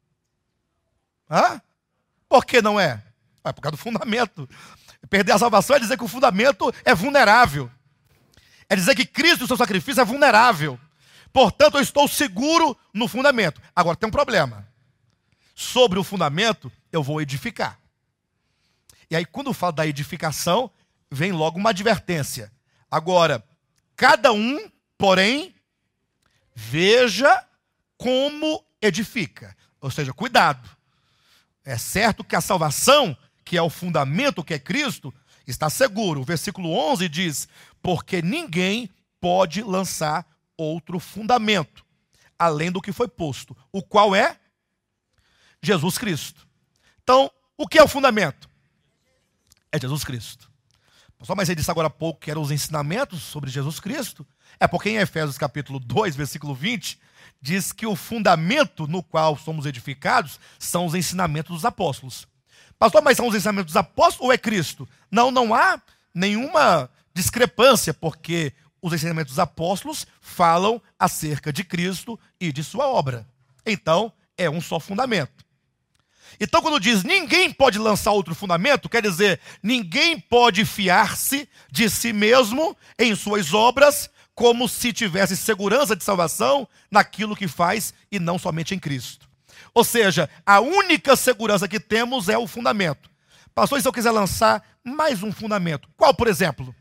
Por que não é? É por causa do fundamento. Perder a salvação é dizer que o fundamento é vulnerável. É dizer que Cristo e o seu sacrifício é vulnerável. Portanto, eu estou seguro no fundamento. Agora, tem um problema. Sobre o fundamento, eu vou edificar. E aí, quando eu falo da edificação, vem logo uma advertência. Agora, cada um, porém, veja como edifica. Ou seja, cuidado. É certo que a salvação, que é o fundamento, que é Cristo, está seguro. O versículo 11 diz, porque ninguém pode lançar outro fundamento, além do que foi posto, o qual é Jesus Cristo. Então, o que é o fundamento? É Jesus Cristo. Só mais ele disse agora há pouco que eram os ensinamentos sobre Jesus Cristo. É porque em Efésios capítulo 2, versículo 20, diz que o fundamento no qual somos edificados são os ensinamentos dos apóstolos. Pastor, mas são os ensinamentos dos apóstolos ou é Cristo? Não, não há nenhuma discrepância, porque os ensinamentos dos apóstolos falam acerca de Cristo e de sua obra. Então, é um só fundamento. Então, quando diz ninguém pode lançar outro fundamento, quer dizer, ninguém pode fiar-se de si mesmo em suas obras, como se tivesse segurança de salvação naquilo que faz e não somente em Cristo. Ou seja, a única segurança que temos é o fundamento. Pastor, e se eu quiser lançar mais um fundamento? Qual, por exemplo?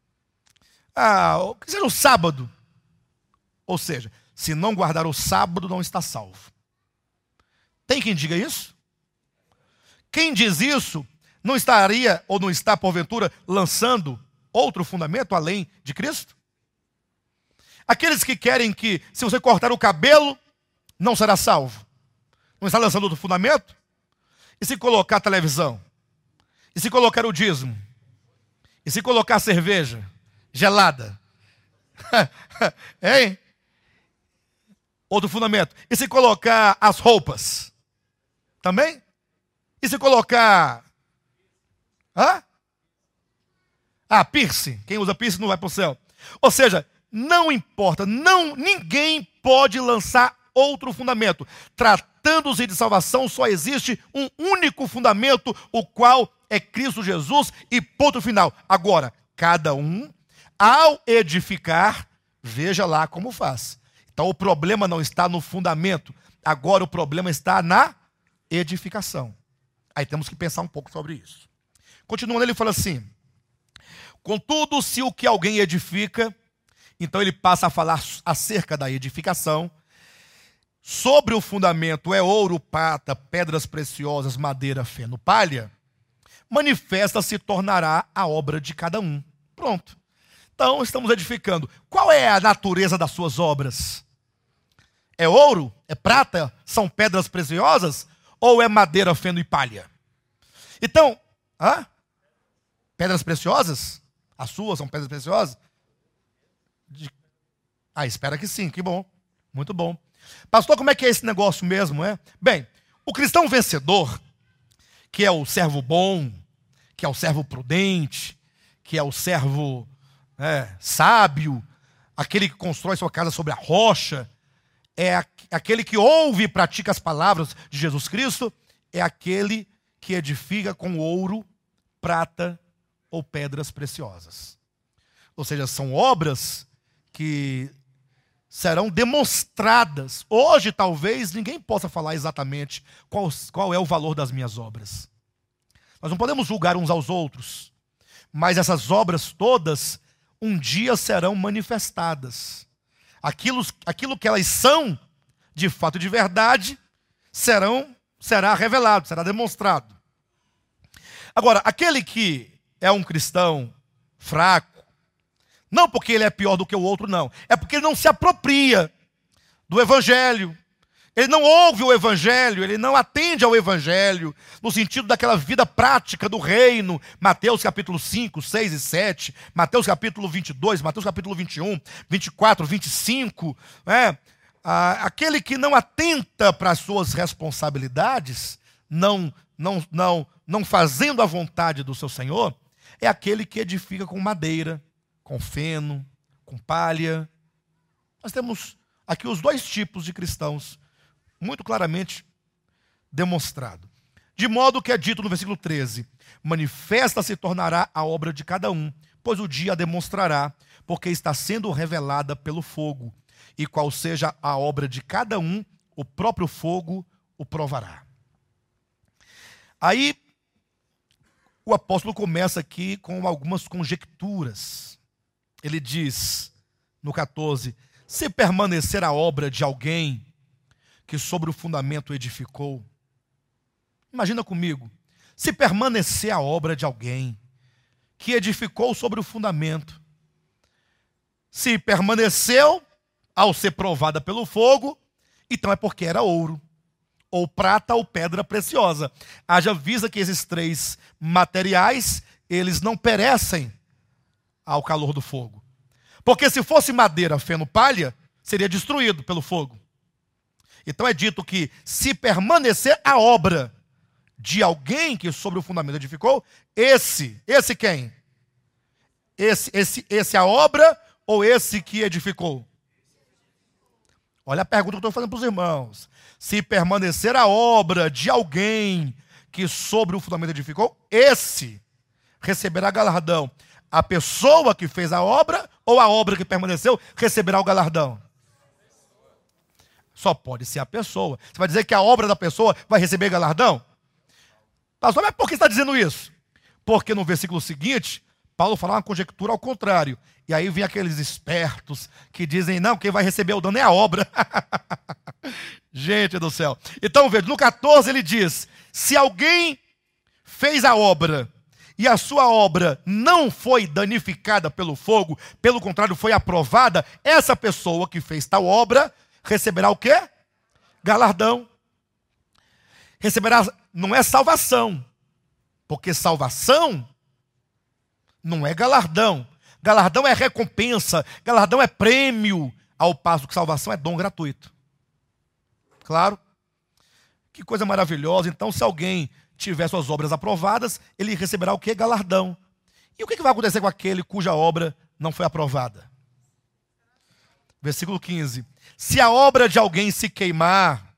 Que seja o sábado. Ou seja, se não guardar o sábado, não está salvo. Tem quem diga isso? Quem diz isso não estaria ou não está, porventura, lançando outro fundamento além de Cristo? Aqueles que querem que, se você cortar o cabelo, não será salvo. Não está lançando outro fundamento? E se colocar televisão? E se colocar o dízimo? E se colocar cerveja gelada? Hein? Outro fundamento. E se colocar as roupas? Também? E se colocar... piercing. Quem usa piercing não vai para o céu. Ou seja, não importa, ninguém pode lançar outro fundamento. Tratando-se de salvação, só existe um único fundamento, o qual é Cristo Jesus, e ponto final. Agora, cada um, ao edificar, veja lá como faz. Então o problema não está no fundamento, agora o problema está na edificação. Aí temos que pensar um pouco sobre isso. Continuando, ele fala assim, contudo, se o que alguém edifica, então ele passa a falar acerca da edificação, sobre o fundamento é ouro, prata, pedras preciosas, madeira, feno, palha, manifesta se tornará a obra de cada um. Pronto. Então estamos edificando. Qual é a natureza das suas obras? É ouro? É prata? São pedras preciosas? Ou é madeira, feno e palha? Então, pedras preciosas? As suas são pedras preciosas? Espera que sim, que bom. Muito bom. Pastor, como é que é esse negócio mesmo, é? Bem, o cristão vencedor, que é o servo bom, que é o servo prudente, que é o servo sábio, aquele que constrói sua casa sobre a rocha, é aquele que ouve e pratica as palavras de Jesus Cristo, é aquele que edifica com ouro, prata ou pedras preciosas. Ou seja, são obras que serão demonstradas. Hoje, talvez, ninguém possa falar exatamente qual é o valor das minhas obras. Nós não podemos julgar uns aos outros, mas essas obras todas, um dia serão manifestadas. Aquilo que elas são, de fato e de verdade, será revelado, será demonstrado. Agora, aquele que é um cristão fraco, não porque ele é pior do que o outro, não. É porque ele não se apropria do Evangelho. Ele não ouve o Evangelho, ele não atende ao Evangelho, no sentido daquela vida prática do reino. Mateus capítulo 5, 6 e 7, Mateus capítulo 22, Mateus capítulo 21, 24, 25. Aquele que não atenta para as suas responsabilidades, não fazendo a vontade do seu Senhor, é aquele que edifica com madeira, com feno, com palha. Nós temos aqui os dois tipos de cristãos, muito claramente demonstrado. De modo que é dito no versículo 13, manifesta se tornará a obra de cada um, pois o dia a demonstrará, porque está sendo revelada pelo fogo, e qual seja a obra de cada um, o próprio fogo o provará. Aí, o apóstolo começa aqui com algumas conjecturas. Ele diz, no 14, se permanecer a obra de alguém que sobre o fundamento edificou. Imagina comigo, se permanecer a obra de alguém que edificou sobre o fundamento, se permaneceu ao ser provada pelo fogo, então é porque era ouro, ou prata ou pedra preciosa. Haja vista que esses três materiais, eles não perecem ao calor do fogo. Porque se fosse madeira, feno, palha, seria destruído pelo fogo. Então é dito que se permanecer a obra de alguém que sobre o fundamento edificou, esse quem? Esse a obra ou esse que edificou? Olha a pergunta que eu estou fazendo para os irmãos. Se permanecer a obra de alguém que sobre o fundamento edificou, esse receberá galardão. A pessoa que fez a obra ou a obra que permaneceu receberá o galardão? Só pode ser a pessoa. Você vai dizer que a obra da pessoa vai receber galardão? Pastor, mas por que está dizendo isso? Porque no versículo seguinte, Paulo fala uma conjectura ao contrário. E aí vem aqueles espertos que dizem, não, quem vai receber o dano é a obra. Gente do céu. Então veja, no 14 ele diz, se alguém fez a obra e a sua obra não foi danificada pelo fogo, pelo contrário, foi aprovada, essa pessoa que fez tal obra receberá o quê? Galardão. Receberá, não é salvação, porque salvação não é galardão. Galardão é recompensa, galardão é prêmio, ao passo que salvação é dom gratuito. Claro? Que coisa maravilhosa. Então, se alguém tiver suas obras aprovadas, ele receberá o quê? Galardão. E o que vai acontecer com aquele cuja obra não foi aprovada? Versículo 15. Se a obra de alguém se queimar,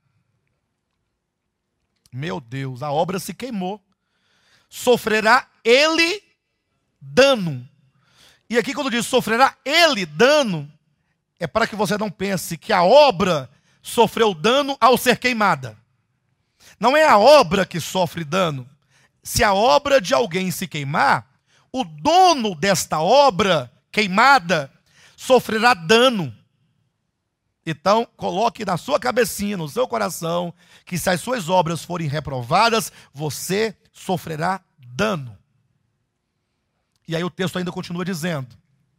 meu Deus, a obra se queimou, sofrerá ele dano. E aqui quando diz sofrerá ele dano, é para que você não pense que a obra sofreu dano ao ser queimada. Não é a obra que sofre dano. Se a obra de alguém se queimar, o dono desta obra queimada sofrerá dano. Então, coloque na sua cabecinha, no seu coração, que se as suas obras forem reprovadas, você sofrerá dano. E aí o texto ainda continua dizendo,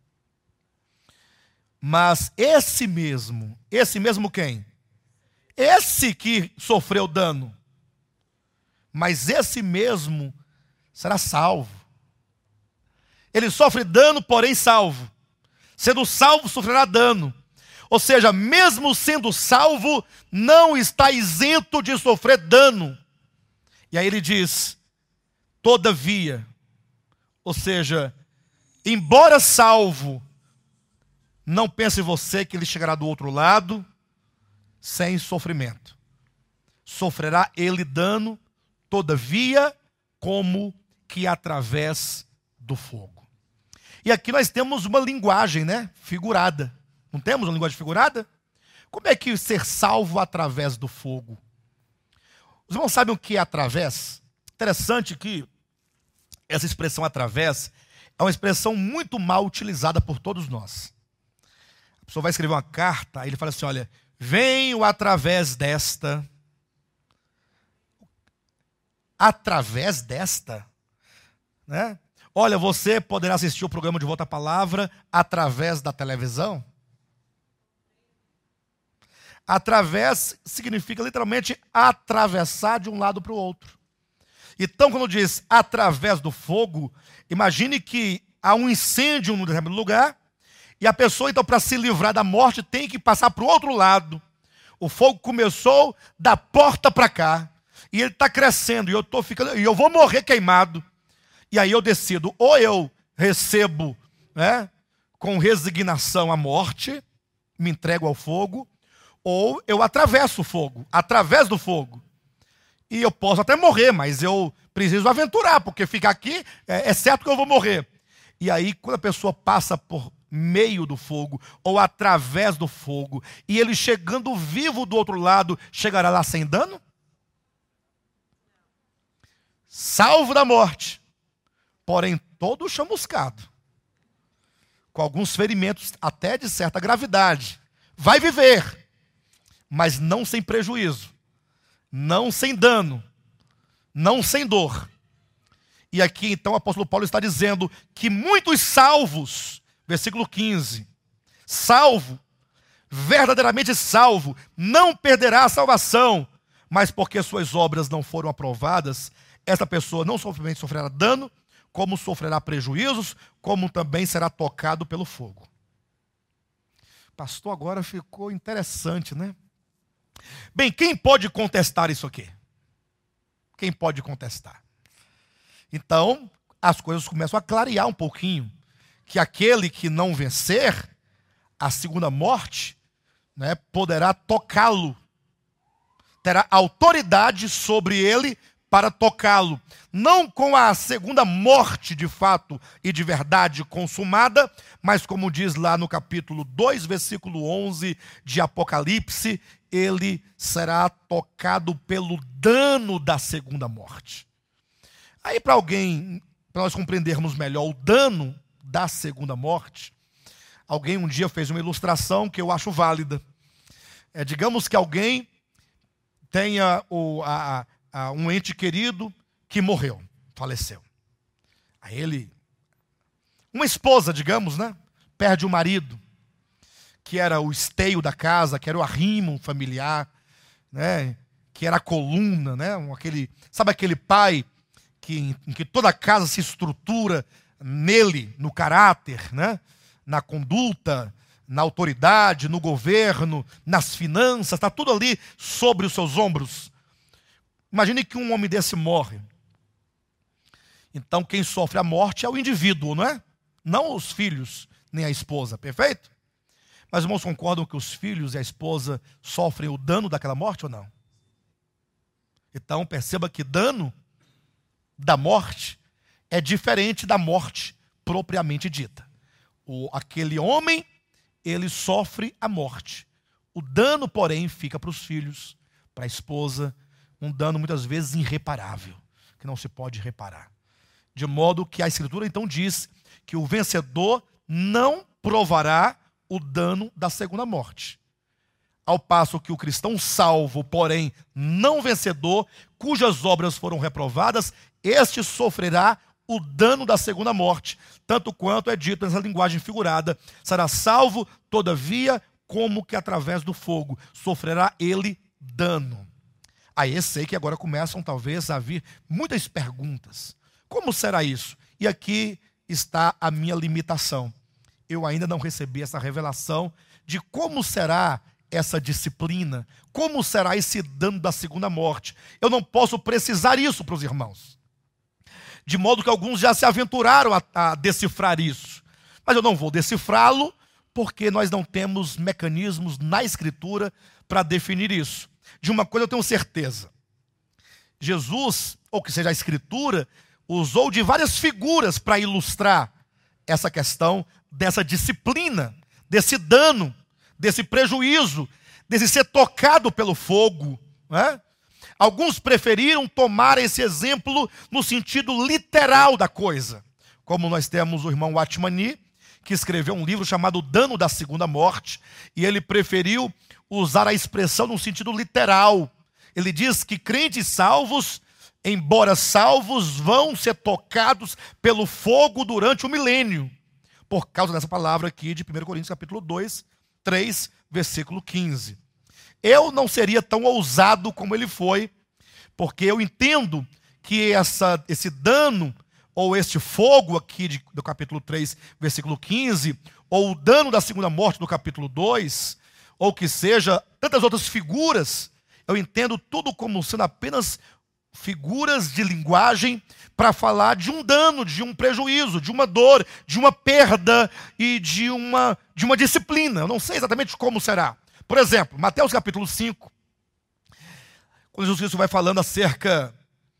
mas esse mesmo quem? Esse que sofreu dano, mas esse mesmo será salvo. Ele sofre dano, porém salvo. Sendo salvo, sofrerá dano. Ou seja, mesmo sendo salvo, não está isento de sofrer dano. E aí ele diz, todavia, ou seja, embora salvo, não pense você que ele chegará do outro lado sem sofrimento. Sofrerá ele dano, todavia, como que através do fogo. E aqui nós temos uma linguagem, figurada. Não temos uma linguagem figurada? Como é que ser salvo através do fogo? Os irmãos sabem o que é através? Interessante que essa expressão através é uma expressão muito mal utilizada por todos nós. A pessoa vai escrever uma carta, aí ele fala assim, olha, venho através desta. Através desta? Olha, você poderá assistir o programa de Volta à Palavra através da televisão? Através significa literalmente atravessar de um lado para o outro. Então, quando diz através do fogo, imagine que há um incêndio num determinado lugar, e a pessoa, então, para se livrar da morte, tem que passar para o outro lado. O fogo começou da porta para cá, e ele está crescendo, e eu vou morrer queimado. E aí eu decido, ou eu recebo com resignação a morte, me entrego ao fogo, ou eu atravesso o fogo, através do fogo. E eu posso até morrer, mas eu preciso aventurar, porque ficar aqui é certo que eu vou morrer. E aí, quando a pessoa passa por meio do fogo, ou através do fogo, e ele chegando vivo do outro lado, chegará lá sem dano? Salvo da morte, porém todo chamuscado, com alguns ferimentos até de certa gravidade. Vai viver, mas não sem prejuízo, não sem dano, não sem dor. E aqui então o apóstolo Paulo está dizendo que muitos salvos, versículo 15, salvo, verdadeiramente salvo, não perderá a salvação, mas porque suas obras não foram aprovadas, essa pessoa não somente sofrerá dano, como sofrerá prejuízos, como também será tocado pelo fogo. Pastor, agora ficou interessante, Bem, quem pode contestar isso aqui? Quem pode contestar? Então, as coisas começam a clarear um pouquinho. Que aquele que não vencer a segunda morte, poderá tocá-lo. Terá autoridade sobre ele para tocá-lo. Não com a segunda morte de fato e de verdade consumada, mas como diz lá no capítulo 2, versículo 11 de Apocalipse, ele será tocado pelo dano da segunda morte. Aí para nós compreendermos melhor o dano da segunda morte, alguém um dia fez uma ilustração que eu acho válida. Digamos que alguém tenha um ente querido que morreu, faleceu. Aí uma esposa, digamos, perde o marido, que era o esteio da casa, que era o arrimo familiar, que era a coluna, sabe aquele pai em que toda a casa se estrutura nele, no caráter, na conduta, na autoridade, no governo, nas finanças, está tudo ali sobre os seus ombros. Imagine que um homem desse morre. Então quem sofre a morte é o indivíduo, não é? Não os filhos, nem a esposa, perfeito? Mas os irmãos concordam que os filhos e a esposa sofrem o dano daquela morte ou não? Então perceba que dano da morte é diferente da morte propriamente dita. Aquele homem, ele sofre a morte. O dano, porém, fica para os filhos, para a esposa, um dano muitas vezes irreparável, que não se pode reparar. De modo que a Escritura então diz que o vencedor não provará o dano da segunda morte. Ao passo que o cristão salvo, porém não vencedor, cujas obras foram reprovadas, este sofrerá o dano da segunda morte, tanto quanto é dito nessa linguagem figurada, será salvo, todavia, como que através do fogo, sofrerá ele dano. Aí eu sei que agora começam talvez a vir muitas perguntas. Como será isso? E aqui está a minha limitação. Eu ainda não recebi essa revelação de como será essa disciplina, como será esse dano da segunda morte. Eu não posso precisar isso para os irmãos. de modo que alguns já se aventuraram a decifrar isso. Mas eu não vou decifrá-lo, porque nós não temos mecanismos na Escritura para definir isso. De uma coisa eu tenho certeza: Jesus, ou que seja a Escritura, usou de várias figuras para ilustrar essa questão dessa disciplina, desse dano, desse prejuízo, desse ser tocado pelo fogo, né? Alguns preferiram tomar esse exemplo no sentido literal da coisa, como nós temos o irmão Watmani, que escreveu um livro chamado O Dano da Segunda Morte, e ele preferiu usar a expressão no sentido literal. Ele diz que crentes salvos, embora salvos, vão ser tocados pelo fogo durante o milênio, por causa dessa palavra aqui de 1 Coríntios capítulo 2, 3, versículo 15. Eu não seria tão ousado como ele foi, porque eu entendo que esse dano, ou este fogo aqui do capítulo 3, versículo 15, ou o dano da segunda morte do capítulo 2, ou que seja tantas outras figuras, eu entendo tudo como sendo apenas figuras de linguagem para falar de um dano, de um prejuízo, de uma dor, de uma perda e de uma disciplina. Eu não sei exatamente como será. Por exemplo, Mateus capítulo 5, quando Jesus Cristo vai falando acerca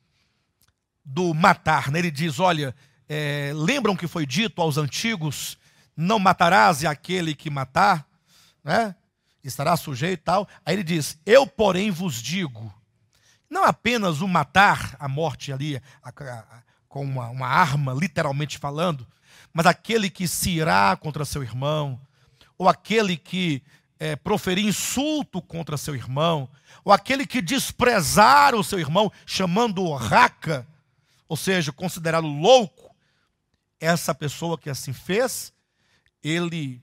do matar, né? Ele diz, olha, lembram que foi dito aos antigos, não matarás, e aquele que matar, né, estará sujeito e tal. Aí ele diz, eu porém vos digo, não apenas o matar, a morte ali, com uma arma, literalmente falando, mas aquele que se irá contra seu irmão, ou aquele que proferir insulto contra seu irmão, ou aquele que desprezar o seu irmão, chamando-o raca, ou seja, considerá-lo louco, essa pessoa que assim fez, ele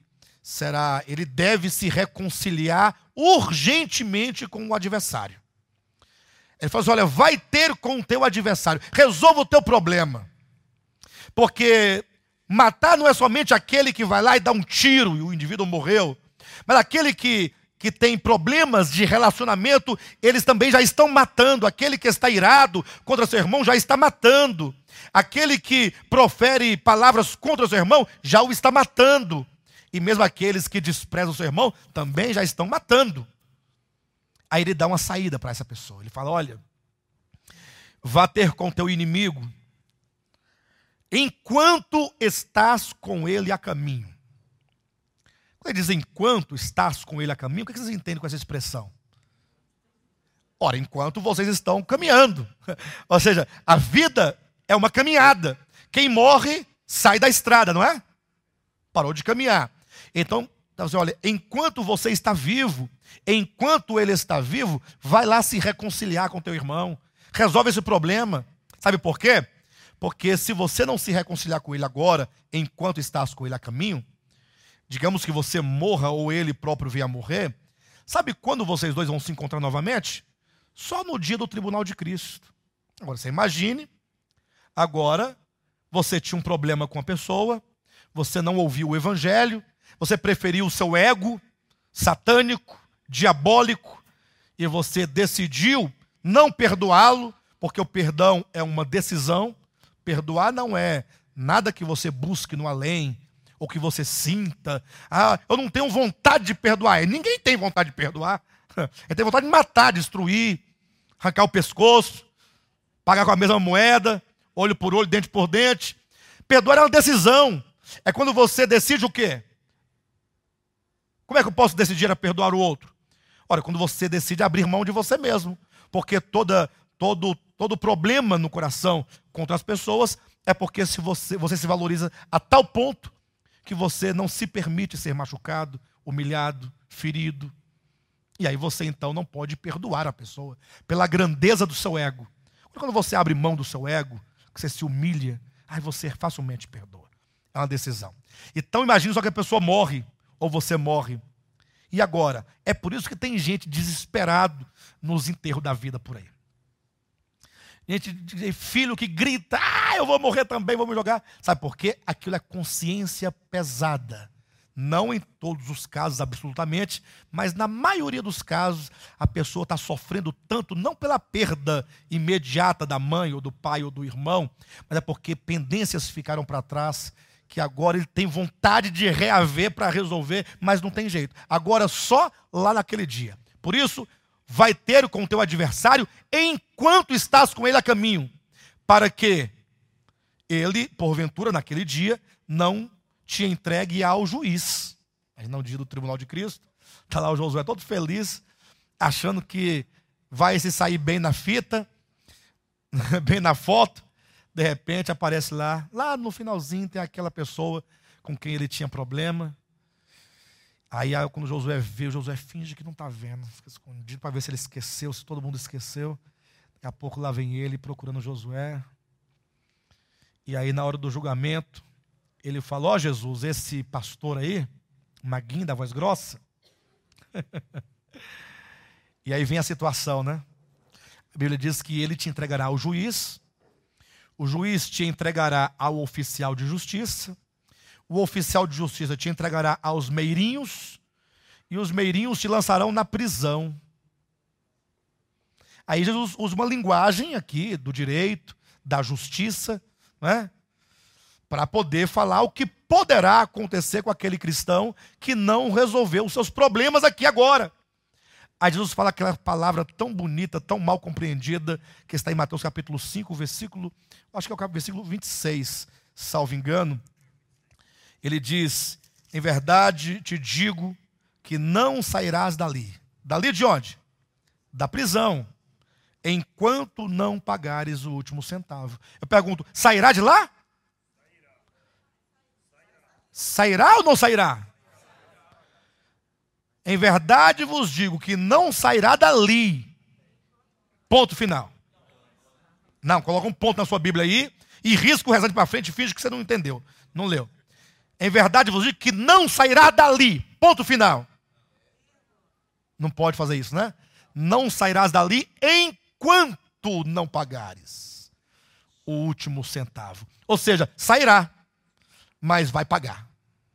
deve se reconciliar urgentemente com o adversário. Ele fala assim, olha, vai ter com o teu adversário, resolva o teu problema. Porque matar não é somente aquele que vai lá e dá um tiro e o indivíduo morreu, mas aquele que tem problemas de relacionamento, eles também já estão matando. Aquele que está irado contra seu irmão já está matando. Aquele que profere palavras contra seu irmão já o está matando. E mesmo aqueles que desprezam seu irmão também já estão matando. Aí ele dá uma saída para essa pessoa. Ele fala, olha, vá ter com teu inimigo enquanto estás com ele a caminho. Quando ele diz enquanto estás com ele a caminho, o que vocês entendem com essa expressão? Ora, enquanto vocês estão caminhando. Ou seja, a vida é uma caminhada. Quem morre sai da estrada, não é? Parou de caminhar. Então, olha, enquanto você está vivo, enquanto ele está vivo, vai lá se reconciliar com teu irmão. Resolve esse problema. Sabe por quê? Porque se você não se reconciliar com ele agora, enquanto estás com ele a caminho, digamos que você morra ou ele próprio venha a morrer, sabe quando vocês dois vão se encontrar novamente? Só no dia do tribunal de Cristo. Agora, você imagine, agora você tinha um problema com a pessoa, você não ouviu o evangelho, você preferiu o seu ego satânico, diabólico, e você decidiu não perdoá-lo, porque o perdão é uma decisão. Perdoar não é nada que você busque no além, ou que você sinta, eu não tenho vontade de perdoar. Ninguém tem vontade de perdoar. Ele tem vontade de matar, destruir, arrancar o pescoço, pagar com a mesma moeda, olho por olho, dente por dente. Perdoar é uma decisão. É quando você decide o quê? Como é que eu posso decidir a perdoar o outro? Ora, quando você decide abrir mão de você mesmo. Porque todo problema no coração contra as pessoas é porque você se valoriza a tal ponto que você não se permite ser machucado, humilhado, ferido. E aí você então não pode perdoar a pessoa pela grandeza do seu ego. Quando você abre mão do seu ego, que você se humilha, aí você facilmente perdoa. É uma decisão. Então imagine só que a pessoa morre, ou você morre. E agora? É por isso que tem gente desesperado nos enterros da vida por aí. Gente, filho que grita, eu vou morrer também, vou me jogar. Sabe por quê? Aquilo é consciência pesada. Não em todos os casos, absolutamente, mas na maioria dos casos, a pessoa está sofrendo tanto, não pela perda imediata da mãe, ou do pai, ou do irmão, mas é porque pendências ficaram para trás, que agora ele tem vontade de reaver para resolver, mas não tem jeito. Agora só lá naquele dia. Por isso, vai ter com o teu adversário enquanto estás com ele a caminho, para que ele, porventura, naquele dia, não te entregue ao juiz. Aí no dia do tribunal de Cristo, está lá o Josué todo feliz, achando que vai se sair bem na fita, bem na foto. De repente aparece lá no finalzinho tem aquela pessoa com quem ele tinha problema. Aí quando o Josué vê, o Josué finge que não está vendo, fica escondido para ver se ele esqueceu, se todo mundo esqueceu. Daqui a pouco lá vem ele procurando Josué. E aí na hora do julgamento, ele falou: ó Jesus, esse pastor aí, maguinho da voz grossa. E aí vem a situação, né? A Bíblia diz que ele te entregará ao juiz, o juiz te entregará ao oficial de justiça, o oficial de justiça te entregará aos meirinhos, e os meirinhos te lançarão na prisão. Aí Jesus usa uma linguagem aqui do direito, da justiça, né? Para poder falar o que poderá acontecer com aquele cristão que não resolveu os seus problemas aqui agora. Aí Jesus fala aquela palavra tão bonita, tão mal compreendida, que está em Mateus capítulo 5, versículo, acho que é o versículo 26, salvo engano. Ele diz: em verdade te digo que não sairás dali. Dali de onde? Da prisão, enquanto não pagares o último centavo. Eu pergunto, sairá de lá? Sairá ou não sairá? Em verdade vos digo que não sairá dali. Ponto final. Não, coloca um ponto na sua Bíblia aí e risca o restante para frente e finge que você não entendeu, não leu. Em verdade vos digo que não sairá dali. Ponto final. Não pode fazer isso, né? Não sairás dali enquanto não pagares o último centavo. Ou seja, sairá, mas vai pagar.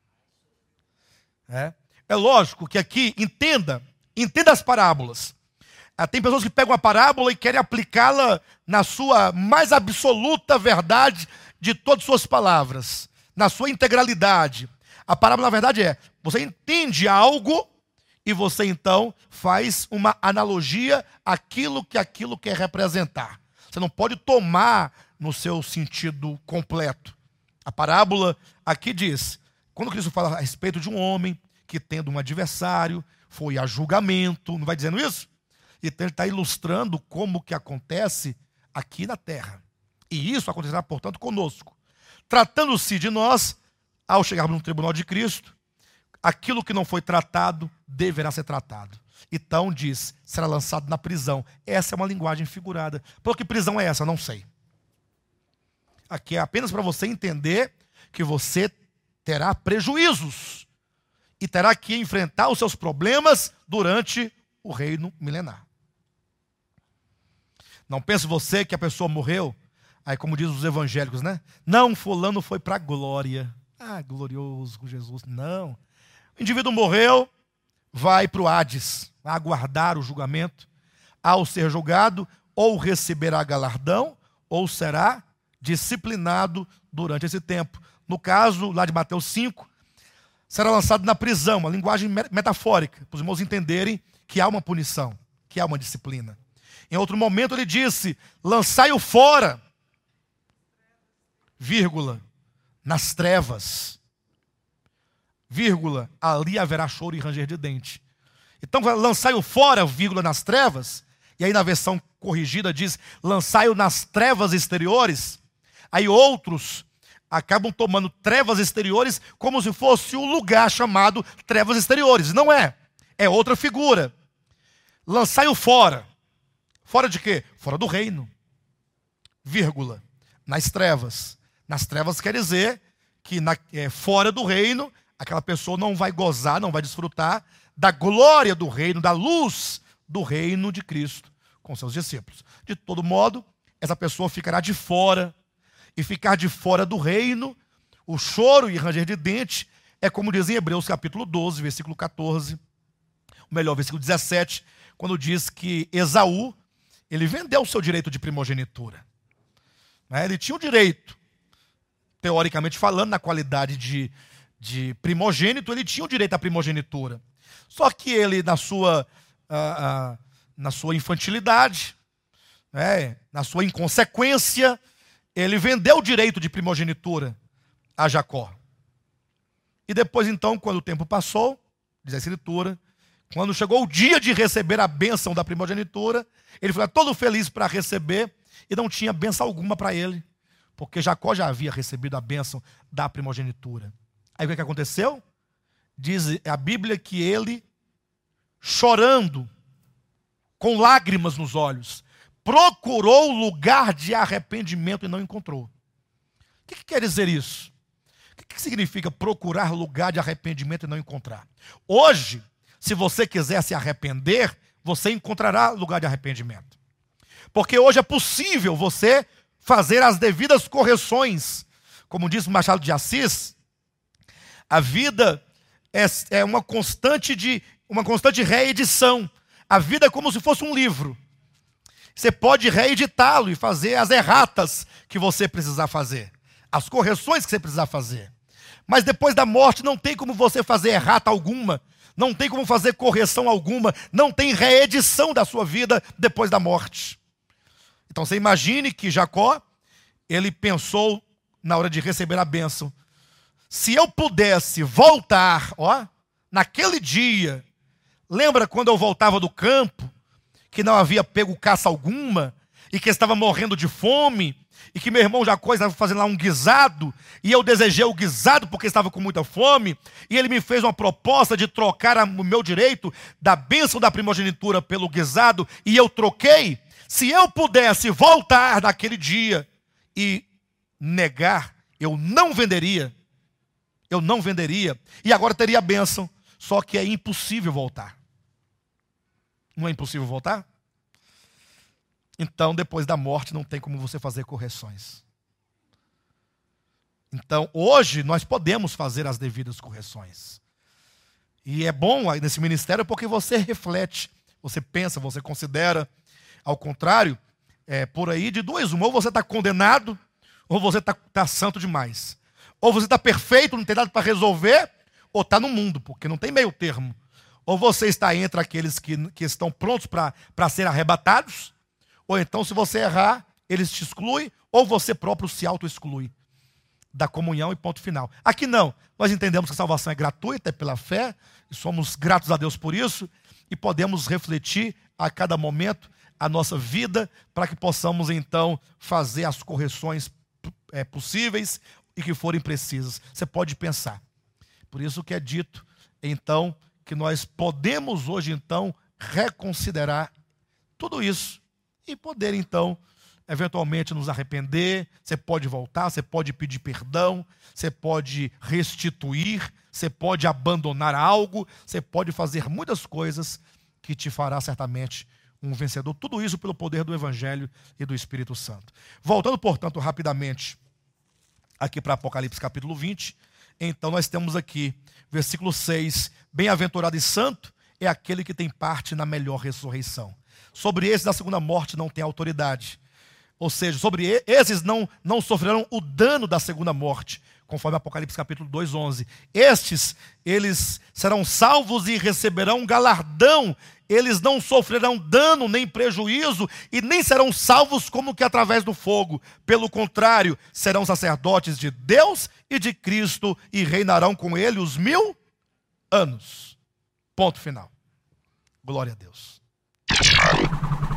É lógico que aqui, entenda as parábolas. Tem pessoas que pegam a parábola e querem aplicá-la na sua mais absoluta verdade de todas as suas palavras, na sua integralidade. A parábola, na verdade, você entende algo e você então faz uma analogia àquilo que aquilo quer representar. Você não pode tomar no seu sentido completo. A parábola aqui diz, quando Cristo fala a respeito de um homem que, tendo um adversário, foi a julgamento, não vai dizendo isso? Então ele está ilustrando como que acontece aqui na terra. E isso acontecerá, portanto, conosco. Tratando-se de nós, ao chegarmos no tribunal de Cristo, aquilo que não foi tratado, deverá ser tratado. Então diz, será lançado na prisão. Essa é uma linguagem figurada. Por que prisão é essa? Não sei. Aqui é apenas para você entender que você terá prejuízos e terá que enfrentar os seus problemas durante o reino milenar. Não pense você que a pessoa morreu, aí como dizem os evangélicos, né? Não, fulano foi para a glória. Ah, glorioso com Jesus. Não. O indivíduo morreu, vai para o Hades, vai aguardar o julgamento. Ao ser julgado, ou receberá galardão, ou será disciplinado durante esse tempo. No caso, lá de Mateus 5, será lançado na prisão, uma linguagem metafórica, para os irmãos entenderem que há uma punição, que há uma disciplina. Em outro momento ele disse, lançai-o fora, vírgula, nas trevas, vírgula, ali haverá choro e ranger de dente. Então lançai-o fora, vírgula, nas trevas, e aí na versão corrigida diz, lançai-o nas trevas exteriores. Aí outros acabam tomando trevas exteriores como se fosse o lugar chamado trevas exteriores. Não é. É outra figura. Lançai-o fora. Fora de quê? Fora do reino. Vírgula. Nas trevas. Nas trevas quer dizer que fora do reino, aquela pessoa não vai gozar, não vai desfrutar da glória do reino, da luz do reino de Cristo com seus discípulos. De todo modo, essa pessoa ficará de fora. E ficar de fora do reino, o choro e ranger de dente, é como diz em Hebreus capítulo 12, versículo 14, o melhor, versículo 17, quando diz que Esaú, ele vendeu o seu direito de primogenitura. Ele tinha o direito, teoricamente falando, na qualidade de primogênito, ele tinha o direito à primogenitura. Só que ele, na sua infantilidade, na sua inconsequência, ele vendeu o direito de primogenitura a Jacó. E depois, então, quando o tempo passou, diz a Escritura, quando chegou o dia de receber a bênção da primogenitura, ele foi todo feliz para receber e não tinha bênção alguma para ele, porque Jacó já havia recebido a bênção da primogenitura. Aí o que aconteceu? Diz a Bíblia que ele, chorando, com lágrimas nos olhos, procurou lugar de arrependimento e não encontrou. O que quer dizer isso? O que significa procurar lugar de arrependimento e não encontrar? Hoje, se você quiser se arrepender, você encontrará lugar de arrependimento. Porque hoje é possível você fazer as devidas correções. Como diz Machado de Assis, a vida é uma constante reedição. A vida é como se fosse um livro. Você pode reeditá-lo e fazer as erratas que você precisar fazer, as correções que você precisar fazer. Mas depois da morte não tem como você fazer errata alguma, não tem como fazer correção alguma, não tem reedição da sua vida depois da morte. Então você imagine que Jacó, ele pensou na hora de receber a bênção, se eu pudesse voltar, naquele dia, lembra quando eu voltava do campo, que não havia pego caça alguma, e que estava morrendo de fome, e que meu irmão Jacó estava fazendo lá um guisado, e eu desejei o guisado porque estava com muita fome, e ele me fez uma proposta de trocar o meu direito da bênção da primogenitura pelo guisado, e eu troquei. Se eu pudesse voltar naquele dia e negar, eu não venderia, e agora teria a bênção, só que é impossível voltar. Não é impossível voltar? Então, depois da morte, não tem como você fazer correções. Então, hoje, nós podemos fazer as devidas correções. E é bom nesse ministério porque você reflete, você pensa, você considera. Ao contrário, por aí de duas uma. Ou você está condenado, ou você está santo demais. Ou você está perfeito, não tem nada para resolver, ou está no mundo, porque não tem meio termo. Ou você está entre aqueles que estão prontos para ser arrebatados, ou então, se você errar, eles te excluem, ou você próprio se auto-exclui da comunhão e ponto final. Aqui não. Nós entendemos que a salvação é gratuita, é pela fé, e somos gratos a Deus por isso, e podemos refletir a cada momento a nossa vida, para que possamos, então, fazer as correções possíveis e que forem precisas. Você pode pensar. Por isso que é dito, então, que nós podemos hoje, então, reconsiderar tudo isso e poder, então, eventualmente nos arrepender. Você pode voltar, você pode pedir perdão, você pode restituir, você pode abandonar algo, você pode fazer muitas coisas que te fará certamente um vencedor. Tudo isso pelo poder do Evangelho e do Espírito Santo. Voltando, portanto, rapidamente aqui para Apocalipse capítulo 20, então nós temos aqui, versículo 6, bem-aventurado e santo é aquele que tem parte na melhor ressurreição. Sobre esses da segunda morte não tem autoridade. Ou seja, sobre esses não sofrerão o dano da segunda morte, conforme Apocalipse capítulo 2, 11. Estes, eles serão salvos e receberão um galardão. Eles não sofrerão dano nem prejuízo e nem serão salvos como que através do fogo. Pelo contrário, serão sacerdotes de Deus e de Cristo e reinarão com ele os 1000 anos. Ponto final. Glória a Deus.